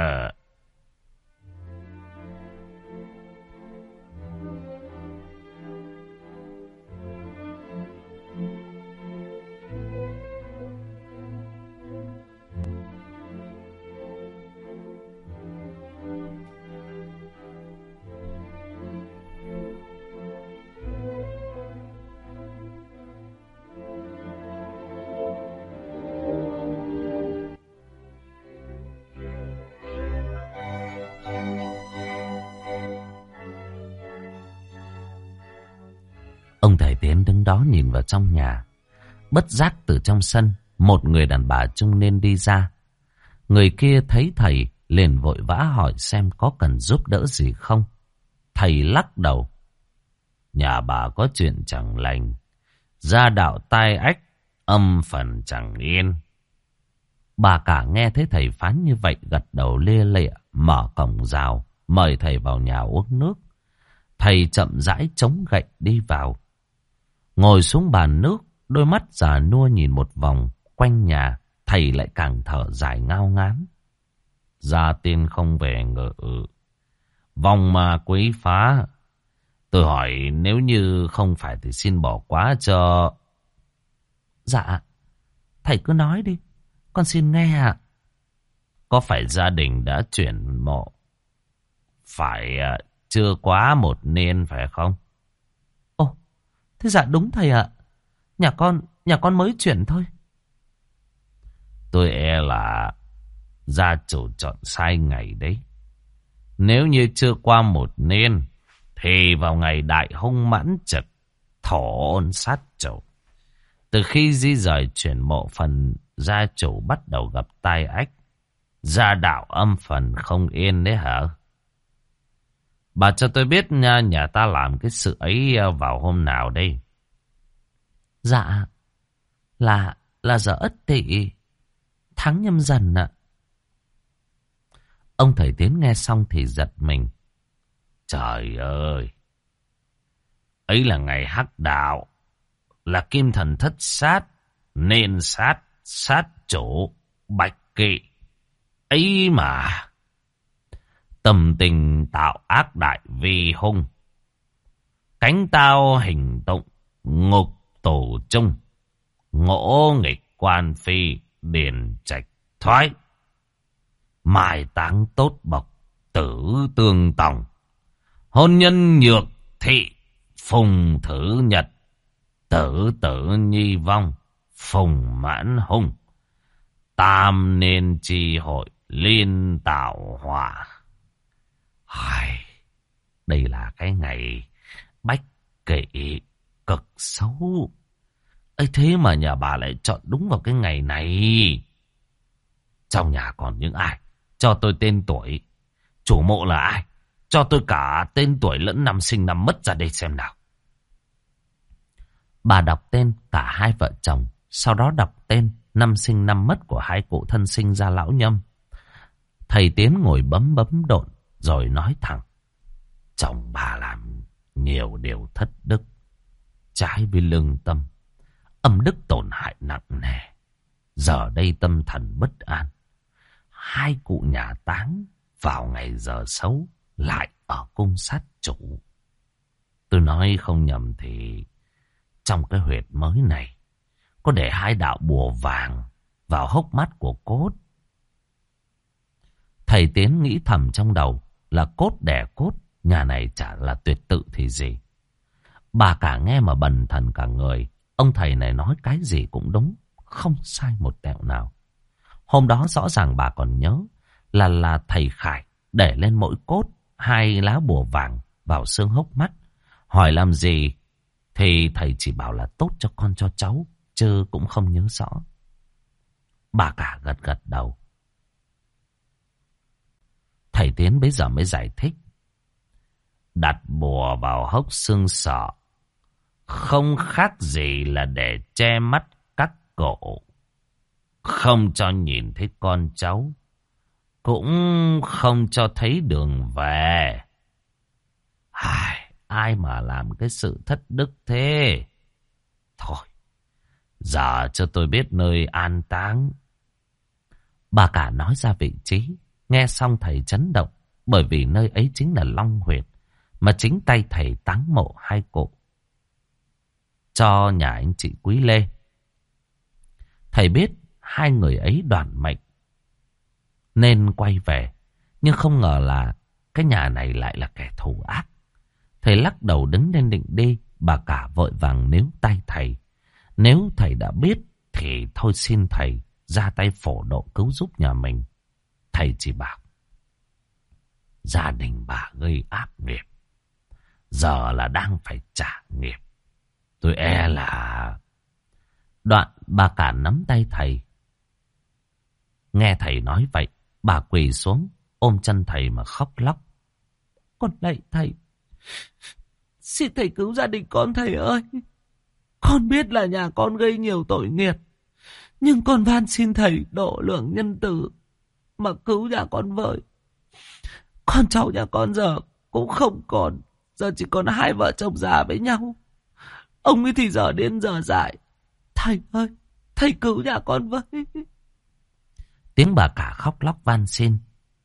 Ông thầy Tiến đứng đó nhìn vào trong nhà. Bất giác từ trong sân, một người đàn bà trung niên đi ra. Người kia thấy thầy liền vội vã hỏi xem có cần giúp đỡ gì không. Thầy lắc đầu. Nhà bà có chuyện chẳng lành, gia đạo tai ách, âm phần chẳng yên. Bà cả nghe thấy thầy phán như vậy, gật đầu lia lịa, mở cổng rào, mời thầy vào nhà uống nước. Thầy chậm rãi chống gậy đi vào, ngồi xuống bàn nước, đôi mắt già nua nhìn một vòng quanh nhà. Thầy lại càng thở dài ngao ngán. Gia tiên không về ngự, vong ma quấy phá. Tôi hỏi nếu như không phải thì xin bỏ quá cho. Dạ, thầy cứ nói đi, con xin nghe ạ. Có phải gia đình đã chuyển mộ phải chưa quá 1 niên phải không? Ồ, thế dạ đúng thầy ạ. Nhà con mới chuyển thôi. Tôi là gia chủ chọn sai ngày đấy. Nếu như chưa qua 1 niên thì vào ngày đại hung mãn trực, thổ ôn sát chủ. Từ khi di rời chuyển mộ phần, gia chủ bắt đầu gặp tai ách. Gia đạo âm phần không yên đấy hả? Bà cho tôi biết nha, nhà ta làm cái sự ấy vào hôm nào đây? Dạ, là giờ Ất Tỵ, tháng Nhâm Dần ạ. Ông thầy Tiến nghe xong thì giật mình. Trời ơi! Ấy là ngày hắc đạo, là kim thần thất sát, nên sát chủ, bạch kỵ. Ấy mà! Tâm tình tạo ác đại vi hung. Cánh tao hình tụng, ngục tù chung. Ngỗ nghịch quan phi, điền trạch thoái. Mai táng tốt bộc, tử tương tòng. Hôn nhân nhược thị, phùng thử nhật. Tử tử nhi vong, phùng mãn hung. Tam nên tri hội, liên tạo hỏa. Đây là cái ngày bách kỵ cực xấu. Ấy thế mà nhà bà lại chọn đúng vào cái ngày này. Trong nhà còn những ai? Cho tôi tên tuổi. Chủ mộ là ai? Cho tôi cả tên tuổi lẫn năm sinh năm mất ra đây xem nào. Bà đọc tên cả hai vợ chồng, sau đó đọc tên, năm sinh năm mất của hai cụ thân sinh ra lão Nhâm. Thầy Tiến ngồi bấm độn rồi nói thẳng. Chồng bà làm nhiều điều thất đức, trái với lương tâm, âm đức tổn hại nặng nề. Giờ đây tâm thần bất an. Hai cụ nhà táng vào ngày giờ xấu lại ở cung sát chủ. Tôi nói không nhầm thì trong cái huyệt mới này có để hai đạo bùa vàng vào hốc mắt của cốt. Thầy Tiến nghĩ thầm trong đầu là cốt đẻ cốt, nhà này chả là tuyệt tự thì gì. Bà cả nghe mà bần thần cả người. Ông thầy này nói cái gì cũng đúng, không sai một tẹo nào. Hôm đó rõ ràng bà còn nhớ là thầy Khải để lên mỗi cốt hai lá bùa vàng vào xương hốc mắt. Hỏi làm gì thì thầy chỉ bảo là tốt cho con cho cháu, chứ cũng không nhớ rõ. Bà cả gật đầu. Thầy Tiến bấy giờ mới giải thích. Đặt bùa vào hốc xương sọ không khác gì là để che mắt các cổ, không cho nhìn thấy con cháu, cũng không cho thấy đường về. Ai mà làm cái sự thất đức thế? Thôi, giờ cho tôi biết nơi an táng. Bà cả nói ra vị trí. Nghe xong thầy chấn động, bởi vì nơi ấy chính là Long Huyệt mà chính tay thầy táng mộ hai cụ cho nhà anh chị Quý Lê. Thầy biết hai người ấy đoản mệnh nên quay về, nhưng không ngờ là cái nhà này lại là kẻ thù ác. Thầy lắc đầu đứng lên định đi, bà cả vội vàng níu tay thầy. Nếu thầy đã biết thì thôi xin thầy ra tay phổ độ cứu giúp nhà mình. Thầy chỉ bảo gia đình bà gây ác nghiệp, giờ là đang phải trả nghiệp. Tôi e là... Đoạn bà cả nắm tay thầy. Nghe thầy nói vậy, bà quỳ xuống ôm chân thầy mà khóc lóc. Con lạy thầy, xin thầy cứu gia đình con thầy ơi. Con biết là nhà con gây nhiều tội nghiệp, nhưng con van xin thầy độ lượng nhân từ mà cứu nhà con với. Con cháu nhà con giờ cũng không còn, giờ chỉ còn hai vợ chồng già với nhau. Ông ấy thì giờ đến giờ dại. Thầy ơi, thầy cứu nhà con với. Tiếng bà cả khóc lóc van xin.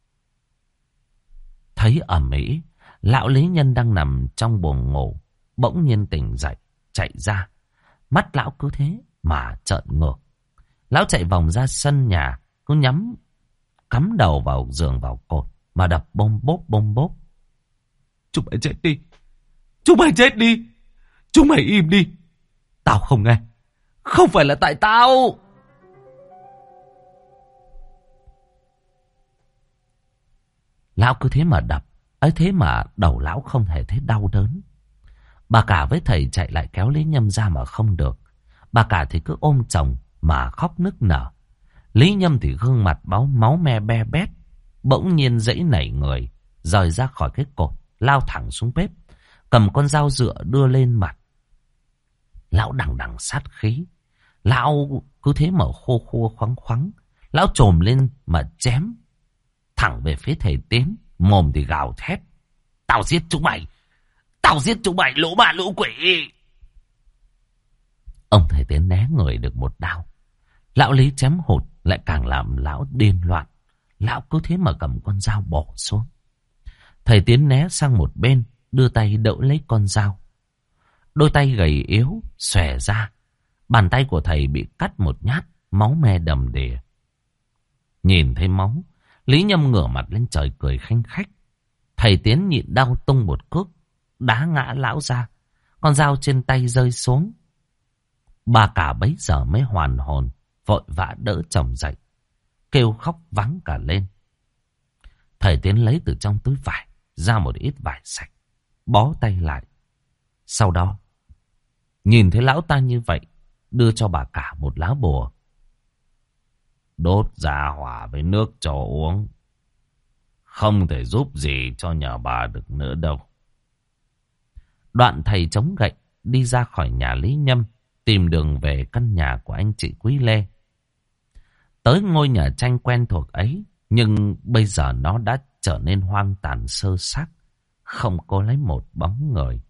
Thấy ầm ĩ, lão lý nhân đang nằm trong buồng ngủ bỗng nhiên tỉnh dậy, chạy ra. Mắt lão cứ thế mà trợn ngược. Lão chạy vòng ra sân nhà, cứ nhắm cắm đầu vào giường vào cột mà đập bôm bốp. Chúng mày chết đi, chúng mày chết đi, chúng mày im đi. Tao không nghe, không phải là tại tao. Lão cứ thế mà đập, ấy thế mà đầu lão không hề thấy đau đớn. Bà cả với thầy chạy lại kéo Lý Nhâm ra mà không được. Bà cả thì cứ ôm chồng mà khóc nức nở. Lý Nhâm thì gương mặt máu me be bét. Bỗng nhiên giãy nảy người, rời ra khỏi cái cột, lao thẳng xuống bếp, cầm con dao dựa đưa lên mặt. Lão đằng đằng sát khí. Lão cứ thế mà khô khô khoắng khoắng. Lão trồm lên mà chém thẳng về phía thầy Tiến, mồm thì gào thét: "Tao giết chúng mày! Tao giết chúng mày, lũ ma lũ quỷ!" Ông thầy Tiến né người được một đao. Lão Lý chém hụt lại càng làm lão điên loạn. Lão cứ thế mà cầm con dao bổ xuống. Thầy Tiến né sang một bên, đưa tay đỡ lấy con dao. Đôi tay gầy yếu xòe ra. Bàn tay của thầy bị cắt một nhát, máu me đầm đìa. Nhìn thấy máu, Lý Nhâm ngửa mặt lên trời cười khanh khách. Thầy Tiến nhịn đau tung một cước, đá ngã lão ra. Con dao trên tay rơi xuống. Bà cả bấy giờ mới hoàn hồn, vội vã đỡ chồng dậy, kêu khóc vắng cả lên. Thầy Tiến lấy từ trong túi vải ra một ít vải sạch, bó tay lại. Sau đó, nhìn thấy lão ta như vậy, đưa cho bà cả một lá bùa. "Đốt ra hỏa với nước cho uống. Không thể giúp gì cho nhờ bà được nữa đâu." Đoạn thầy chống gậy đi ra khỏi nhà Lý Nhâm, tìm đường về căn nhà của anh chị Quý Lê. Tới ngôi nhà tranh quen thuộc ấy, nhưng bây giờ nó đã trở nên hoang tàn sơ xác, không có lấy một bóng người.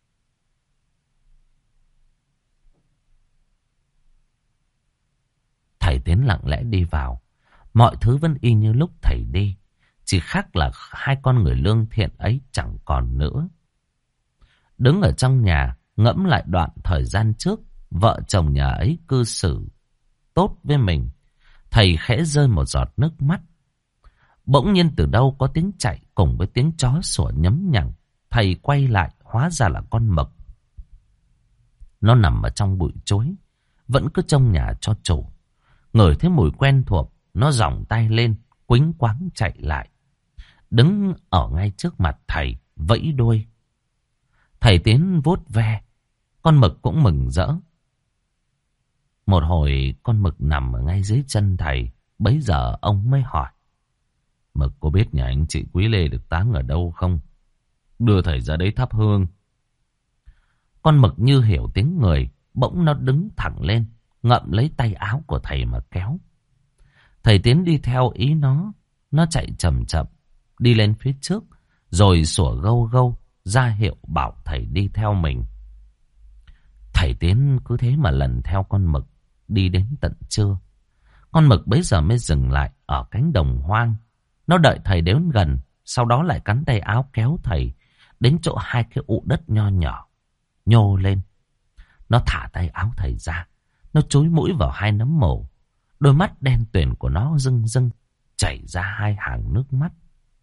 Thầy Tiến lặng lẽ đi vào. Mọi thứ vẫn y như lúc thầy đi, chỉ khác là hai con người lương thiện ấy chẳng còn nữa. Đứng ở trong nhà, ngẫm lại đoạn thời gian trước, vợ chồng nhà ấy cư xử tốt với mình, thầy khẽ rơi một giọt nước mắt. Bỗng nhiên từ đâu có tiếng chạy cùng với tiếng chó sủa nhấm nhằng. Thầy quay lại, hóa ra là con mực. Nó nằm ở trong bụi chối, vẫn cứ trông nhà cho chủ. Ngửi thấy mùi quen thuộc, nó giỏng tay lên, quýnh quáng chạy lại, đứng ở ngay trước mặt thầy, vẫy đuôi. Thầy Tiến vuốt ve, con mực cũng mừng rỡ. Một hồi con mực nằm ở ngay dưới chân thầy. Bấy giờ ông mới hỏi: "Mực có biết nhà anh chị Quý Lê được táng ở đâu không? Đưa thầy ra đấy thắp hương." Con mực như hiểu tiếng người, bỗng nó đứng thẳng lên, ngậm lấy tay áo của thầy mà kéo. Thầy Tiến đi theo ý nó chạy chậm chậm đi lên phía trước, rồi sủa gâu gâu ra hiệu bảo thầy đi theo mình. Thầy Tiến cứ thế mà lần theo con mực đi đến tận trưa. Con mực bấy giờ mới dừng lại ở cánh đồng hoang. Nó đợi thầy đến gần, sau đó lại cắn tay áo kéo thầy đến chỗ hai cái ụ đất nho nhỏ, nhô lên. Nó thả tay áo thầy ra, nó chúi mũi vào hai nấm mồ. Đôi mắt đen tuyền của nó rưng rưng chảy ra hai hàng nước mắt.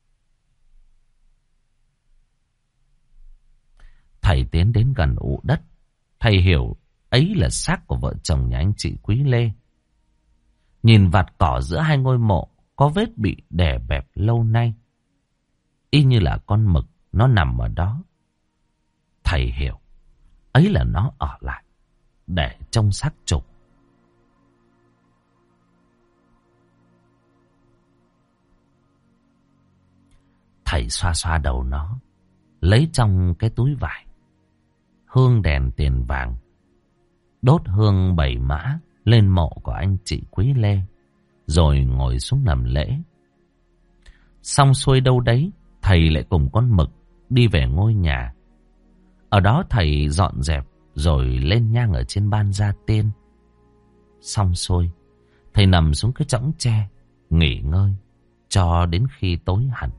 Thầy tiến đến gần ụ đất. Thầy hiểu ấy là xác của vợ chồng nhà anh chị Quý Lê. Nhìn vạt cỏ giữa hai ngôi mộ có vết bị đè bẹp lâu nay, y như là con mực nó nằm ở đó. Thầy hiểu ấy là nó ở lại để trông xác chủ. Thầy xoa xoa đầu nó, lấy trong cái túi vải hương đèn tiền vàng, đốt hương 7 mã lên mộ của anh chị Quý Lê, rồi ngồi xuống làm lễ. Xong xuôi đâu đấy, thầy lại cùng con mực đi về ngôi nhà. Ở đó thầy dọn dẹp rồi lên nhang ở trên ban gia tiên. Xong xuôi, thầy nằm xuống cái chõng tre nghỉ ngơi cho đến khi tối hẳn.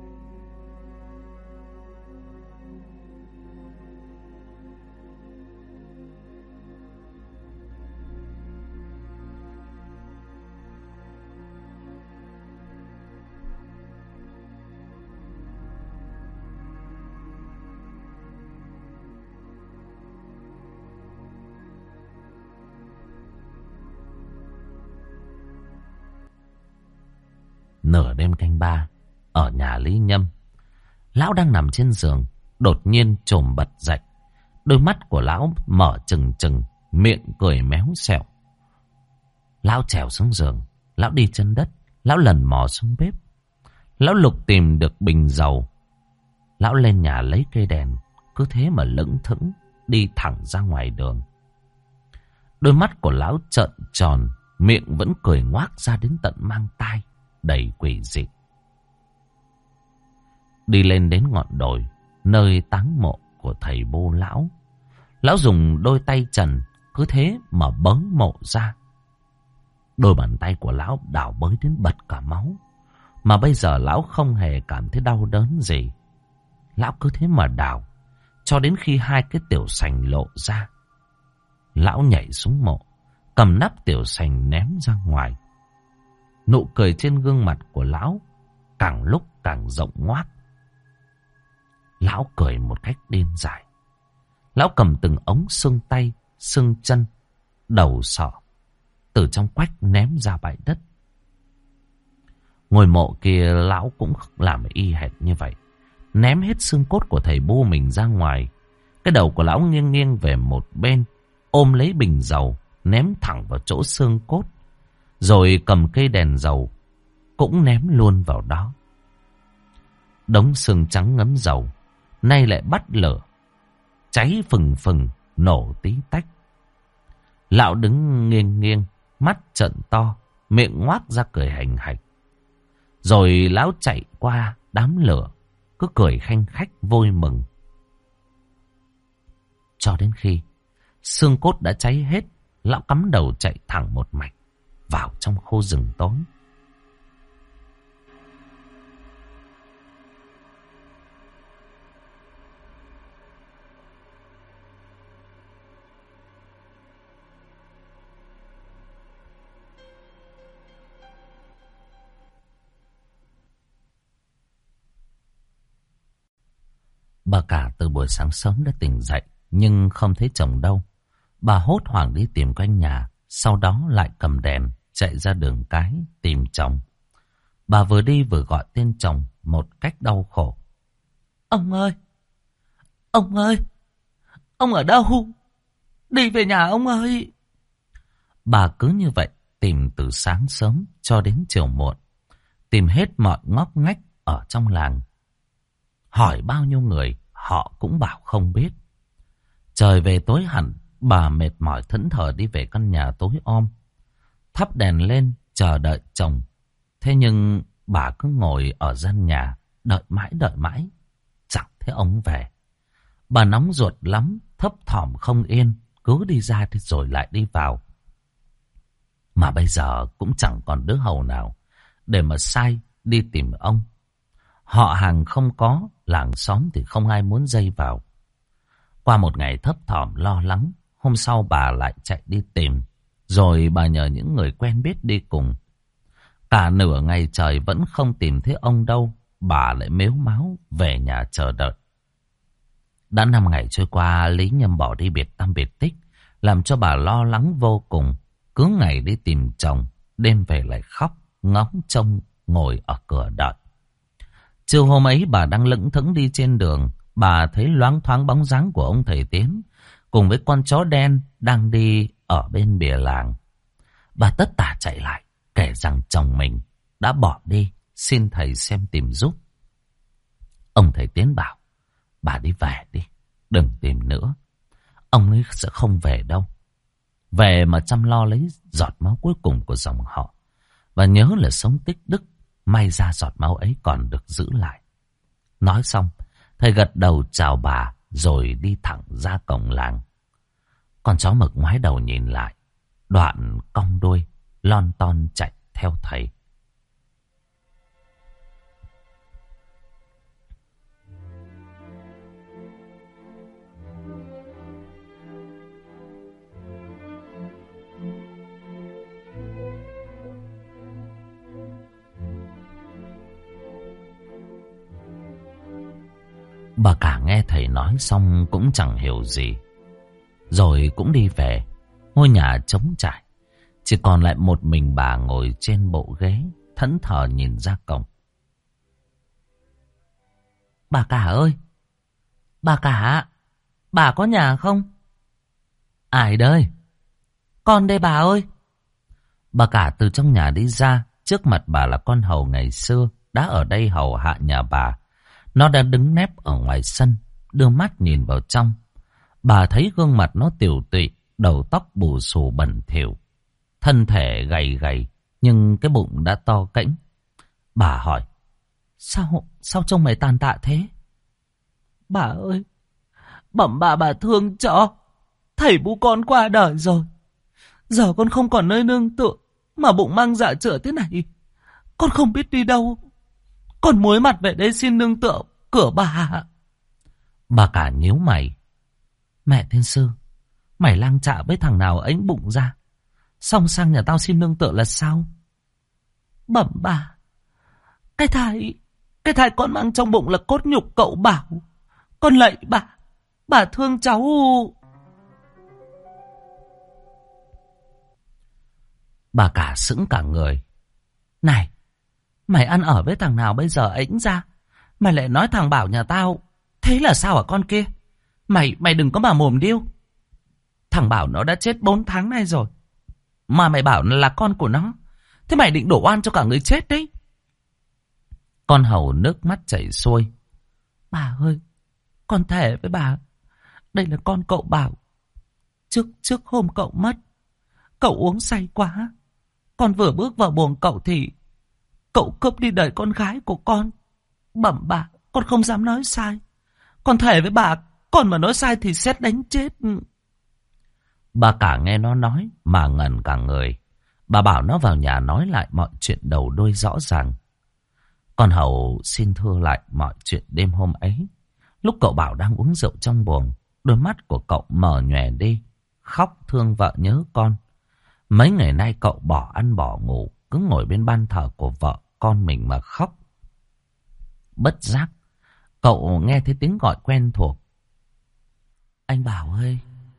Nửa đêm canh 3, ở nhà Lý Nhâm, lão đang nằm trên giường, đột nhiên chồm bật dậy, Đôi mắt của lão mở trừng trừng, miệng cười méo xẹo. Lão trèo xuống giường, lão đi chân đất, lão lần mò xuống bếp. Lão lục tìm được bình dầu. Lão lên nhà lấy cây đèn, cứ thế mà lững thững đi thẳng ra ngoài đường. Đôi mắt của lão trợn tròn, miệng vẫn cười ngoác ra đến tận mang tai, đầy quỷ dị. Đi lên đến ngọn đồi, nơi táng mộ của thầy Bô lão. Lão dùng đôi tay trần cứ thế mà bới mộ ra. Đôi bàn tay của lão đào bới đến bật cả máu. Mà bây giờ lão không hề cảm thấy đau đớn gì. Lão cứ thế mà đào, cho đến khi hai cái tiểu sành lộ ra. Lão nhảy xuống mộ, cầm nắp tiểu sành ném ra ngoài. Nụ cười trên gương mặt của lão càng lúc càng rộng ngoác. Lão cười một cách điên dại. Lão cầm từng ống xương tay, xương chân, đầu sọ từ trong quách ném ra bãi đất. Ngôi mộ kia lão cũng làm y hệt như vậy. Ném hết xương cốt của thầy Bô mình ra ngoài. Cái đầu của lão nghiêng nghiêng về một bên, ôm lấy bình dầu, ném thẳng vào chỗ xương cốt. Rồi cầm cây đèn dầu, cũng ném luôn vào đó. Đống xương trắng ngấm dầu, nay lại bắt lửa, cháy phừng phừng, nổ tí tách. Lão đứng nghiêng nghiêng, mắt trợn to, miệng ngoác ra cười hành hạch. Rồi lão chạy qua đám lửa, cứ cười khanh khách vui mừng. Cho đến khi xương cốt đã cháy hết, lão cắm đầu chạy thẳng một mạch vào trong khu rừng tối. Bà cả từ buổi sáng sớm đã tỉnh dậy, nhưng không thấy chồng đâu. Bà hốt hoảng đi tìm quanh nhà, sau đó lại cầm đèn chạy ra đường cái tìm chồng. Bà vừa đi vừa gọi tên chồng một cách đau khổ. Ông ơi! Ông ơi! Ông ở đâu? Đi về nhà ông ơi! Bà cứ như vậy tìm từ sáng sớm cho đến chiều muộn. Tìm hết mọi ngóc ngách ở trong làng. Hỏi bao nhiêu người, họ cũng bảo không biết. Trời về tối hẳn, bà mệt mỏi thẫn thờ đi về căn nhà tối om. Thắp đèn lên, chờ đợi chồng. Thế nhưng bà cứ ngồi ở gian nhà, đợi mãi, chẳng thấy ông về. Bà nóng ruột lắm, thấp thỏm không yên, cứ đi ra thì rồi lại đi vào. Mà bây giờ cũng chẳng còn đứa hầu nào để mà sai đi tìm ông. Họ hàng không có, làng xóm thì không ai muốn dây vào. Qua một ngày thấp thỏm lo lắng, hôm sau bà lại chạy đi tìm. Rồi bà nhờ những người quen biết đi cùng. Cả nửa ngày trời vẫn không tìm thấy ông đâu. Bà lại mếu máo về nhà chờ đợi. Đã 5 ngày trôi qua, Lý Nhâm bỏ đi biệt tăm biệt tích, làm cho bà lo lắng vô cùng. Cứ ngày đi tìm chồng, đêm về lại khóc, ngóng trông, ngồi ở cửa đợi. Trưa hôm ấy bà đang lững thững đi trên đường, bà thấy loáng thoáng bóng dáng của ông thầy Tiến cùng với con chó đen đang đi ở bên bìa làng. Bà tất tả chạy lại, kể rằng chồng mình đã bỏ đi, xin thầy xem tìm giúp. Ông thầy Tiến bảo, bà đi về đi, đừng tìm nữa. Ông ấy sẽ không về đâu. Về mà chăm lo lấy giọt máu cuối cùng của dòng họ. Và nhớ là sống tích đức, may ra giọt máu ấy còn được giữ lại. Nói xong, thầy gật đầu chào bà rồi đi thẳng ra cổng làng. Con chó mực ngoái đầu nhìn lại, đoạn cong đuôi, lon ton chạy theo thầy. Bà cả nghe thầy nói xong cũng chẳng hiểu gì. Rồi cũng đi về. Ngôi nhà trống trải, chỉ còn lại một mình bà ngồi trên bộ ghế, thẫn thờ nhìn ra cổng. Bà cả ơi! Bà cả! Bà có nhà không? Ai đây? Con đây bà ơi. Bà cả từ trong nhà đi ra. Trước mặt bà là con hầu ngày xưa đã ở đây hầu hạ nhà bà. Nó đã đứng nép ở ngoài sân, đưa mắt nhìn vào trong. Bà thấy gương mặt nó tiều tụy, đầu tóc bù xù bẩn thỉu, thân thể gầy gầy, nhưng cái bụng đã to cãnh. Bà hỏi, sao trông mày tàn tạ thế? Bà ơi, bẩm bà thương cho. Thầy bố con qua đời rồi. Giờ con không còn nơi nương tựa, mà bụng mang dạ chữa thế này. Con không biết đi đâu. Con muối mặt về đây xin nương tựa cửa bà. Bà cả nhíu mày. Mẹ thiên sư, mày lang chạ với thằng nào ấy bụng ra, xong sang nhà tao xin nương tựa là sao? Bẩm bà, cái thai con mang trong bụng là cốt nhục cậu Bảo. Con lạy bà thương cháu. Bà cả sững cả người. Này, mày ăn ở với thằng nào bây giờ ấy ra? Mày lại nói thằng Bảo nhà tao. Thế là sao hả con kia? Mày đừng có mà mồm điêu. Thằng Bảo nó đã chết 4 tháng nay rồi, mà mày bảo là con của nó. Thế mày định đổ oan cho cả người chết đấy. Con hầu nước mắt chảy xuôi. Bà ơi, con thề với bà, đây là con cậu Bảo. Trước hôm cậu mất, cậu uống say quá. Con vừa bước vào buồng cậu thì cậu cướp đi đời con gái của con. Bẩm bà, con không dám nói sai. Con thề với bà, con mà nói sai thì sét đánh chết. Bà cả nghe nó nói mà ngẩn cả người. Bà bảo nó vào nhà nói lại mọi chuyện đầu đuôi rõ ràng. Con hầu xin thưa lại mọi chuyện đêm hôm ấy. Lúc cậu Bảo đang uống rượu trong buồng, đôi mắt của cậu mở nhòe đi, khóc thương vợ nhớ con. Mấy ngày nay cậu bỏ ăn bỏ ngủ, cứ ngồi bên ban thờ của vợ con mình mà khóc. Bất giác, cậu nghe thấy tiếng gọi quen thuộc. Anh Bảo ơi.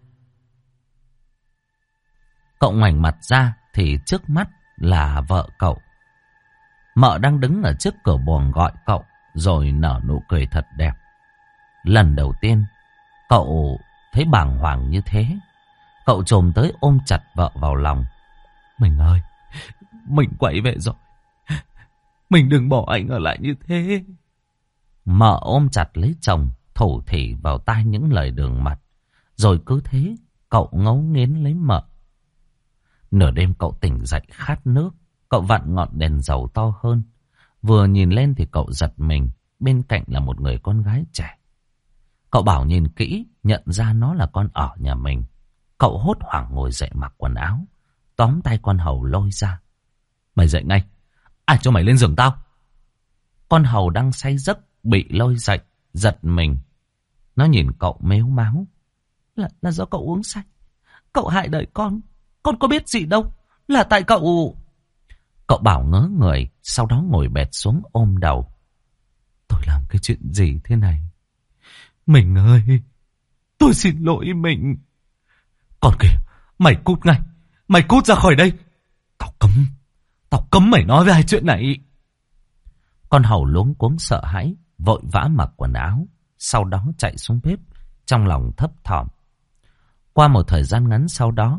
Cậu ngoảnh mặt ra thì trước mắt là vợ cậu. Mợ đang đứng ở trước cửa buồng gọi cậu, rồi nở nụ cười thật đẹp. Lần đầu tiên cậu thấy bàng hoàng như thế. Cậu chồm tới ôm chặt vợ vào lòng. Mình ơi, mình quậy vậy rồi. Mình đừng bỏ anh ở lại như thế. Mợ ôm chặt lấy chồng, thủ thỉ vào tai những lời đường mật. Rồi cứ thế cậu ngấu nghiến lấy mợ. Nửa đêm cậu tỉnh dậy khát nước. Cậu vặn ngọn đèn dầu to hơn. Vừa nhìn lên thì cậu giật mình. Bên cạnh là một người con gái trẻ. Cậu Bảo nhìn kỹ, nhận ra nó là con ở nhà mình. Cậu hốt hoảng ngồi dậy mặc quần áo, tóm tay con hầu lôi ra. Mày dậy ngay. Ai cho mày lên giường tao? Con hầu đang say giấc bị lôi dậy, giật mình. Nó nhìn cậu mếu máo. Là do cậu uống say. Cậu hại đời con có biết gì đâu. Là tại cậu. Cậu Bảo ngớ người, sau đó ngồi bệt xuống ôm đầu. Tôi làm cái chuyện gì thế này? Mình ơi, tôi xin lỗi mình. Còn kìa, mày cút ngay. Mày cút ra khỏi đây. Tao cấm mày nói về hai chuyện này. Con hầu luống cuống sợ hãi, vội vã mặc quần áo, sau đó chạy xuống bếp, trong lòng thấp thỏm. Qua một thời gian ngắn sau đó,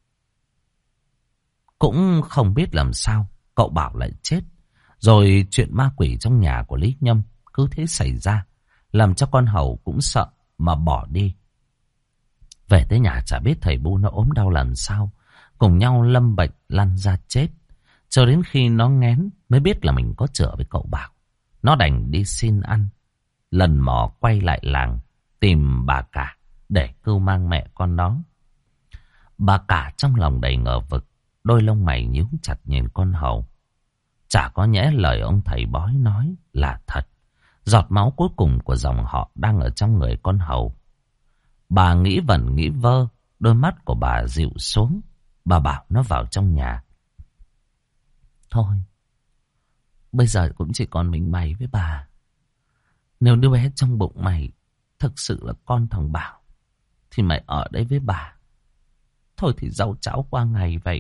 cũng không biết làm sao, cậu Bảo lại chết. Rồi chuyện ma quỷ trong nhà của Lý Nhâm cứ thế xảy ra, làm cho con hầu cũng sợ mà bỏ đi. Về tới nhà chả biết thầy Bu nó ốm đau lần sao, cùng nhau lâm bệnh lăn ra chết. Cho đến khi nó nghén mới biết là mình có chữa với cậu Bảo. Nó đành đi xin ăn, lần mò quay lại làng tìm bà cả để cưu mang mẹ con nó. Bà cả trong lòng đầy ngờ vực, đôi lông mày nhíu chặt nhìn con hầu. Chả có nhẽ lời ông thầy bói nói là thật. Giọt máu cuối cùng của dòng họ đang ở trong người con hầu. Bà nghĩ vẩn nghĩ vơ, đôi mắt của bà dịu xuống. Bà bảo nó vào trong nhà. Thôi, bây giờ cũng chỉ còn mình mày với bà. Nếu đứa bé trong bụng mày thực sự là con thằng Bảo, thì mày ở đây với bà. Thôi thì dâu cháu qua ngày vậy.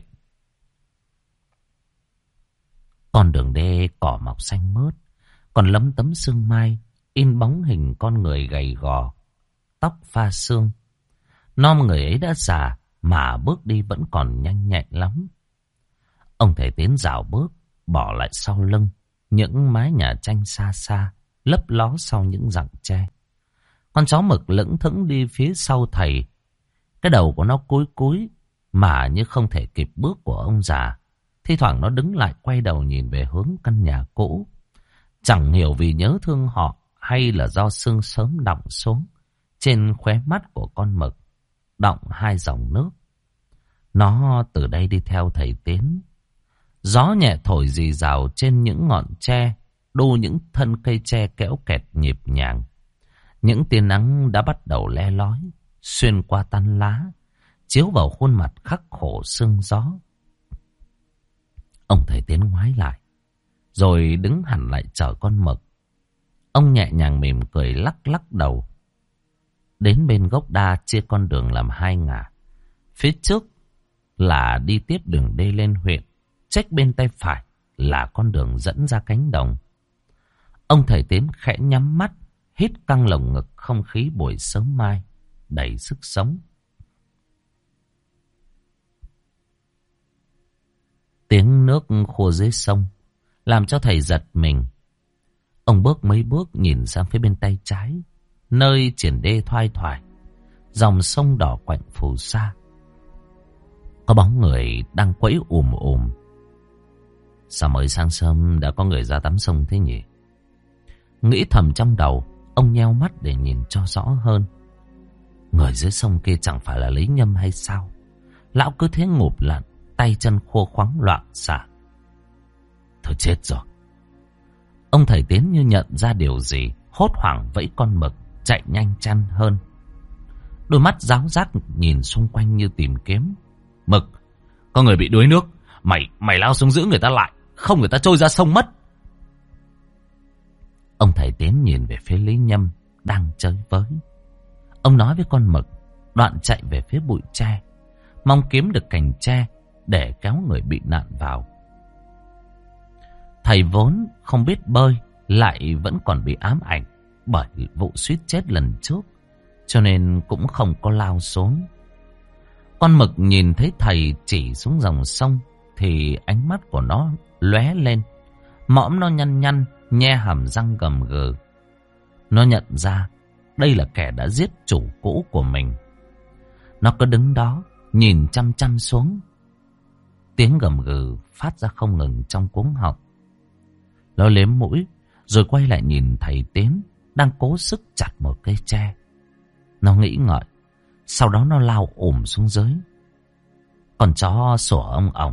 Con đường đê cỏ mọc xanh mướt, còn lấm tấm sương mai in bóng hình con người gầy gò. tóc pha sương. Non người ấy đã già mà bước đi vẫn còn nhanh nhẹn lắm. Ông thầy Tiến dạo bước, bỏ lại sau lưng những mái nhà tranh xa xa, lấp ló sau những rặng tre. Con chó mực lững thững đi phía sau thầy. Cái đầu của nó cúi cúi mà như không thể kịp bước của ông già. Thi thoảng nó đứng lại quay đầu nhìn về hướng căn nhà cũ. Chẳng hiểu vì nhớ thương họ hay là do sương sớm đọng xuống trên khóe mắt của con mực, đọng hai dòng nước. Nó từ đây đi theo thầy Tiến. Gió nhẹ thổi rì rào trên những ngọn tre, đu những thân cây tre kéo kẹt nhịp nhàng. Những tia nắng đã bắt đầu le lói, xuyên qua tán lá, chiếu vào khuôn mặt khắc khổ sương gió. Ông thầy Tiến ngoái lại, rồi đứng hẳn lại chờ con mực. Ông nhẹ nhàng mỉm cười lắc lắc đầu. Đến bên gốc đa chia con đường làm hai ngả. Phía trước là đi tiếp đường đê lên huyện, chếch bên tay phải là con đường dẫn ra cánh đồng. Ông thầy Tiến khẽ nhắm mắt, hít căng lồng ngực không khí buổi sớm mai đầy sức sống. Tiếng nước khua dưới sông làm cho thầy giật mình. Ông bước mấy bước nhìn sang phía bên tay trái, nơi triển đê thoai thoải, dòng sông đỏ quạnh phù sa. Có bóng người đang quẫy ùm ùm. Sao mới sáng sớm đã có người ra tắm sông thế nhỉ? Nghĩ thầm trong đầu, ông nheo mắt để nhìn cho rõ hơn. Người dưới sông kia chẳng phải là Lý Nhâm hay sao? Lão cứ thế ngụp lặn, tay chân khô khoắng loạn xạ. Thôi chết rồi. Ông thầy Tiến như nhận ra điều gì, hốt hoảng vẫy con mực chạy nhanh chăn hơn. Đôi mắt ráo rác nhìn xung quanh như tìm kiếm. Mực, có người bị đuối nước. Mày lao xuống giữ người ta lại, không người ta trôi ra sông mất. Ông thầy Tiến nhìn về phía Lý Nhâm đang chơi với. Ông nói với con mực, đoạn chạy về phía bụi tre, mong kiếm được cành tre để kéo người bị nạn vào. Thầy vốn không biết bơi, lại vẫn còn bị ám ảnh bởi vụ suýt chết lần trước, cho nên cũng không có lao xuống. Con mực nhìn thấy thầy chỉ xuống dòng sông thì ánh mắt của nó lóe lên, mõm nó nhăn nhăn, nhe hàm răng gầm gừ. Nó nhận ra đây là kẻ đã giết chủ cũ của mình. Nó cứ đứng đó nhìn chăm chăm xuống. Tiếng gầm gừ phát ra không ngừng trong cuống họng. Nó liếm mũi rồi quay lại nhìn thầy Tiến đang cố sức chặt một cây tre. Nó nghĩ ngợi, sau đó nó lao ùm xuống dưới. Con chó sủa ong ong.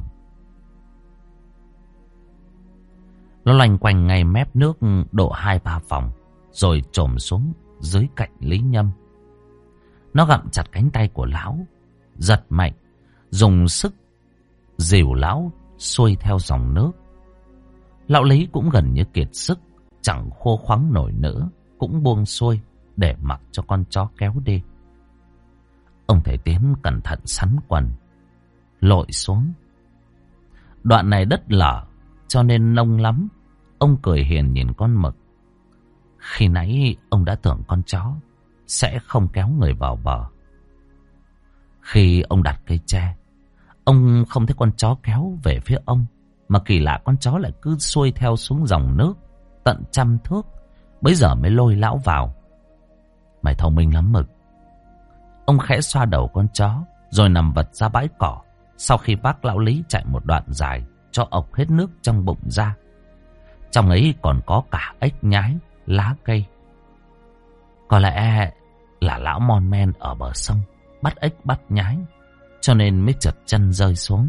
Nó loanh quanh ngay mép nước độ 2-3 vòng, rồi chồm xuống dưới cạnh Lý Nhâm. Nó gặm chặt cánh tay của lão, giật mạnh, dùng sức dìu lão xuôi theo dòng nước. Lão Lý cũng gần như kiệt sức, chẳng khô khoắng nổi nữa, cũng buông xuôi để mặc cho con chó kéo đi. Ông thầy Tiến cẩn thận sắn quần, lội xuống. Đoạn này đất lở cho nên nông lắm. Ông cười hiền nhìn con mực. Khi nãy ông đã tưởng con chó sẽ không kéo người vào bờ. Khi ông đặt cây tre, ông không thấy con chó kéo về phía ông, mà kỳ lạ con chó lại cứ xuôi theo xuống dòng nước tận 100 thước, bấy giờ mới lôi lão vào. Mày thông minh lắm Mực. Ông khẽ xoa đầu con chó, rồi nằm vật ra bãi cỏ. Sau khi bác lão Lý chạy một đoạn dài, cho ộc hết nước trong bụng ra. Trong ấy còn có cả ếch nhái, lá cây. Có lẽ là lão mon men ở bờ sông, bắt ếch bắt nhái, cho nên mới trượt chân rơi xuống.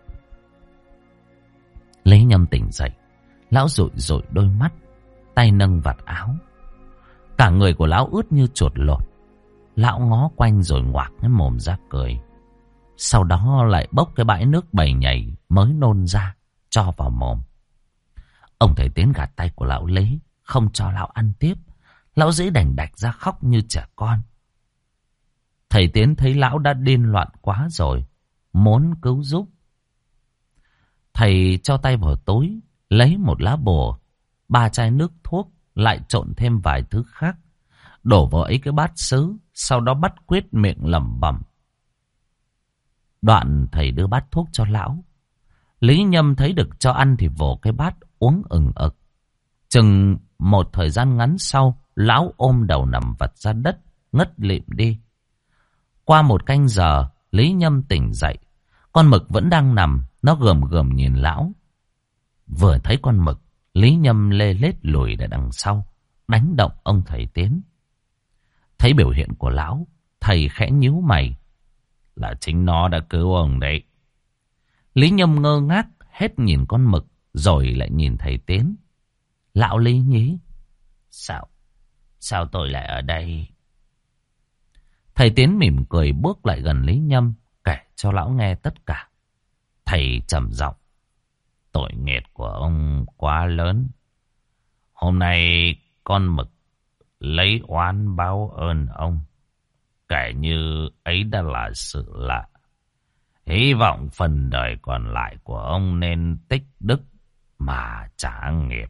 Lý Nhâm tỉnh dậy, lão rụi rụi đôi mắt, tay nâng vạt áo. Cả người của lão ướt như chuột lột. Lão ngó quanh rồi ngoạc cái mồm ra cười. Sau đó lại bốc cái bãi nước bầy nhầy mới nôn ra, cho vào mồm. Ông thầy Tiến gạt tay của lão Lý, không cho lão ăn tiếp. Lão dĩ đành đạch ra khóc như trẻ con. Thầy Tiến thấy lão đã điên loạn quá rồi, muốn cứu giúp. Thầy cho tay vào túi, lấy một lá bùa, 3 chai nước thuốc, lại trộn thêm vài thứ khác, đổ vào ấy cái bát sứ, sau đó bắt quyết miệng lẩm bẩm. Đoạn thầy đưa bát thuốc cho lão. Lý Nhâm thấy được cho ăn thì vồ cái bát uống ừng ực. Chừng một thời gian ngắn sau, lão ôm đầu nằm vật ra đất, ngất lịm đi. Qua một canh giờ, Lý Nhâm tỉnh dậy. Con mực vẫn đang nằm, nó gườm gườm nhìn lão. Vừa thấy con mực, Lý Nhâm lê lết lùi ra đằng sau, đánh động ông thầy Tiến. Thấy biểu hiện của lão, thầy khẽ nhíu mày. Là chính nó đã cứu ông đấy. Lý Nhâm ngơ ngác, hết nhìn con mực, rồi lại nhìn thầy Tiến. Lão Lý nhí. Sao tôi lại ở đây? Thầy Tiến mỉm cười bước lại gần Lý Nhâm, kể cho lão nghe tất cả. Thầy trầm giọng. Tội nghiệp của ông quá lớn. Hôm nay con mực lấy oán báo ơn ông. Kể như ấy đã là sự lạ. Hy vọng phần đời còn lại của ông nên tích đức mà trả nghiệp.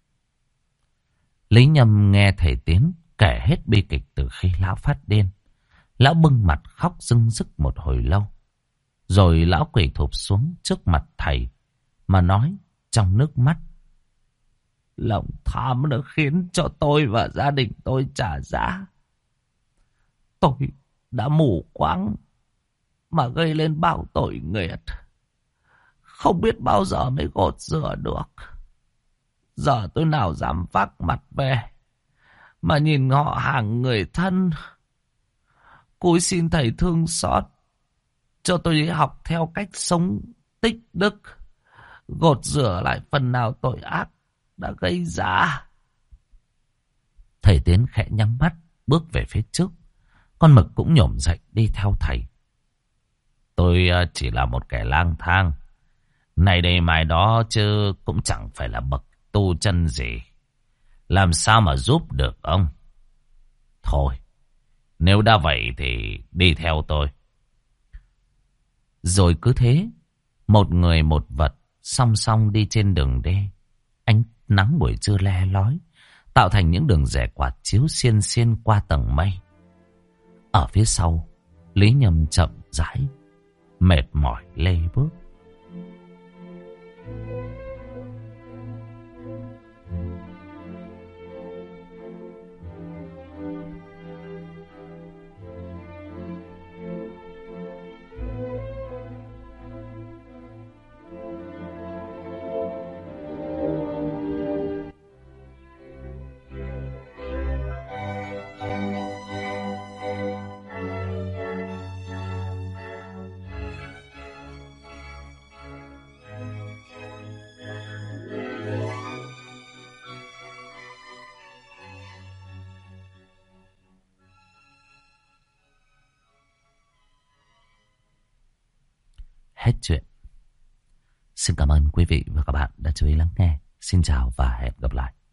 Lý Nhâm nghe thầy Tiến kể hết bi kịch từ khi lão phát điên. Lão bưng mặt khóc rưng rức một hồi lâu. Rồi lão quỳ thụp xuống trước mặt thầy mà nói trong nước mắt. Lòng tham đã khiến cho tôi và gia đình tôi trả giá. Tôi đã mù quáng mà gây lên bao tội nghiệp. Không biết bao giờ mới gột rửa được. Giờ tôi nào dám vác mặt về mà nhìn họ hàng người thân. Cúi xin thầy thương xót cho tôi học theo cách sống tích đức, gột rửa lại phần nào tội ác đã gây ra. Thầy Tiến khẽ nhắm mắt bước về phía trước. Con mực cũng nhổm dậy đi theo thầy. Tôi chỉ là một kẻ lang thang, này đây mai đó chứ cũng chẳng phải là bậc tu chân gì. Làm sao mà giúp được ông? Thôi, nếu đã vậy thì đi theo tôi. Rồi cứ thế, một người một vật song song đi trên đường đê. Ánh nắng buổi trưa le lói, tạo thành những đường rẽ quạt chiếu xiên xiên qua tầng mây. Ở phía sau, Lý Nhâm chậm rãi, mệt mỏi lê bước. Hết chuyện. Xin cảm ơn quý vị và các bạn đã chú ý lắng nghe. Xin chào và hẹn gặp lại.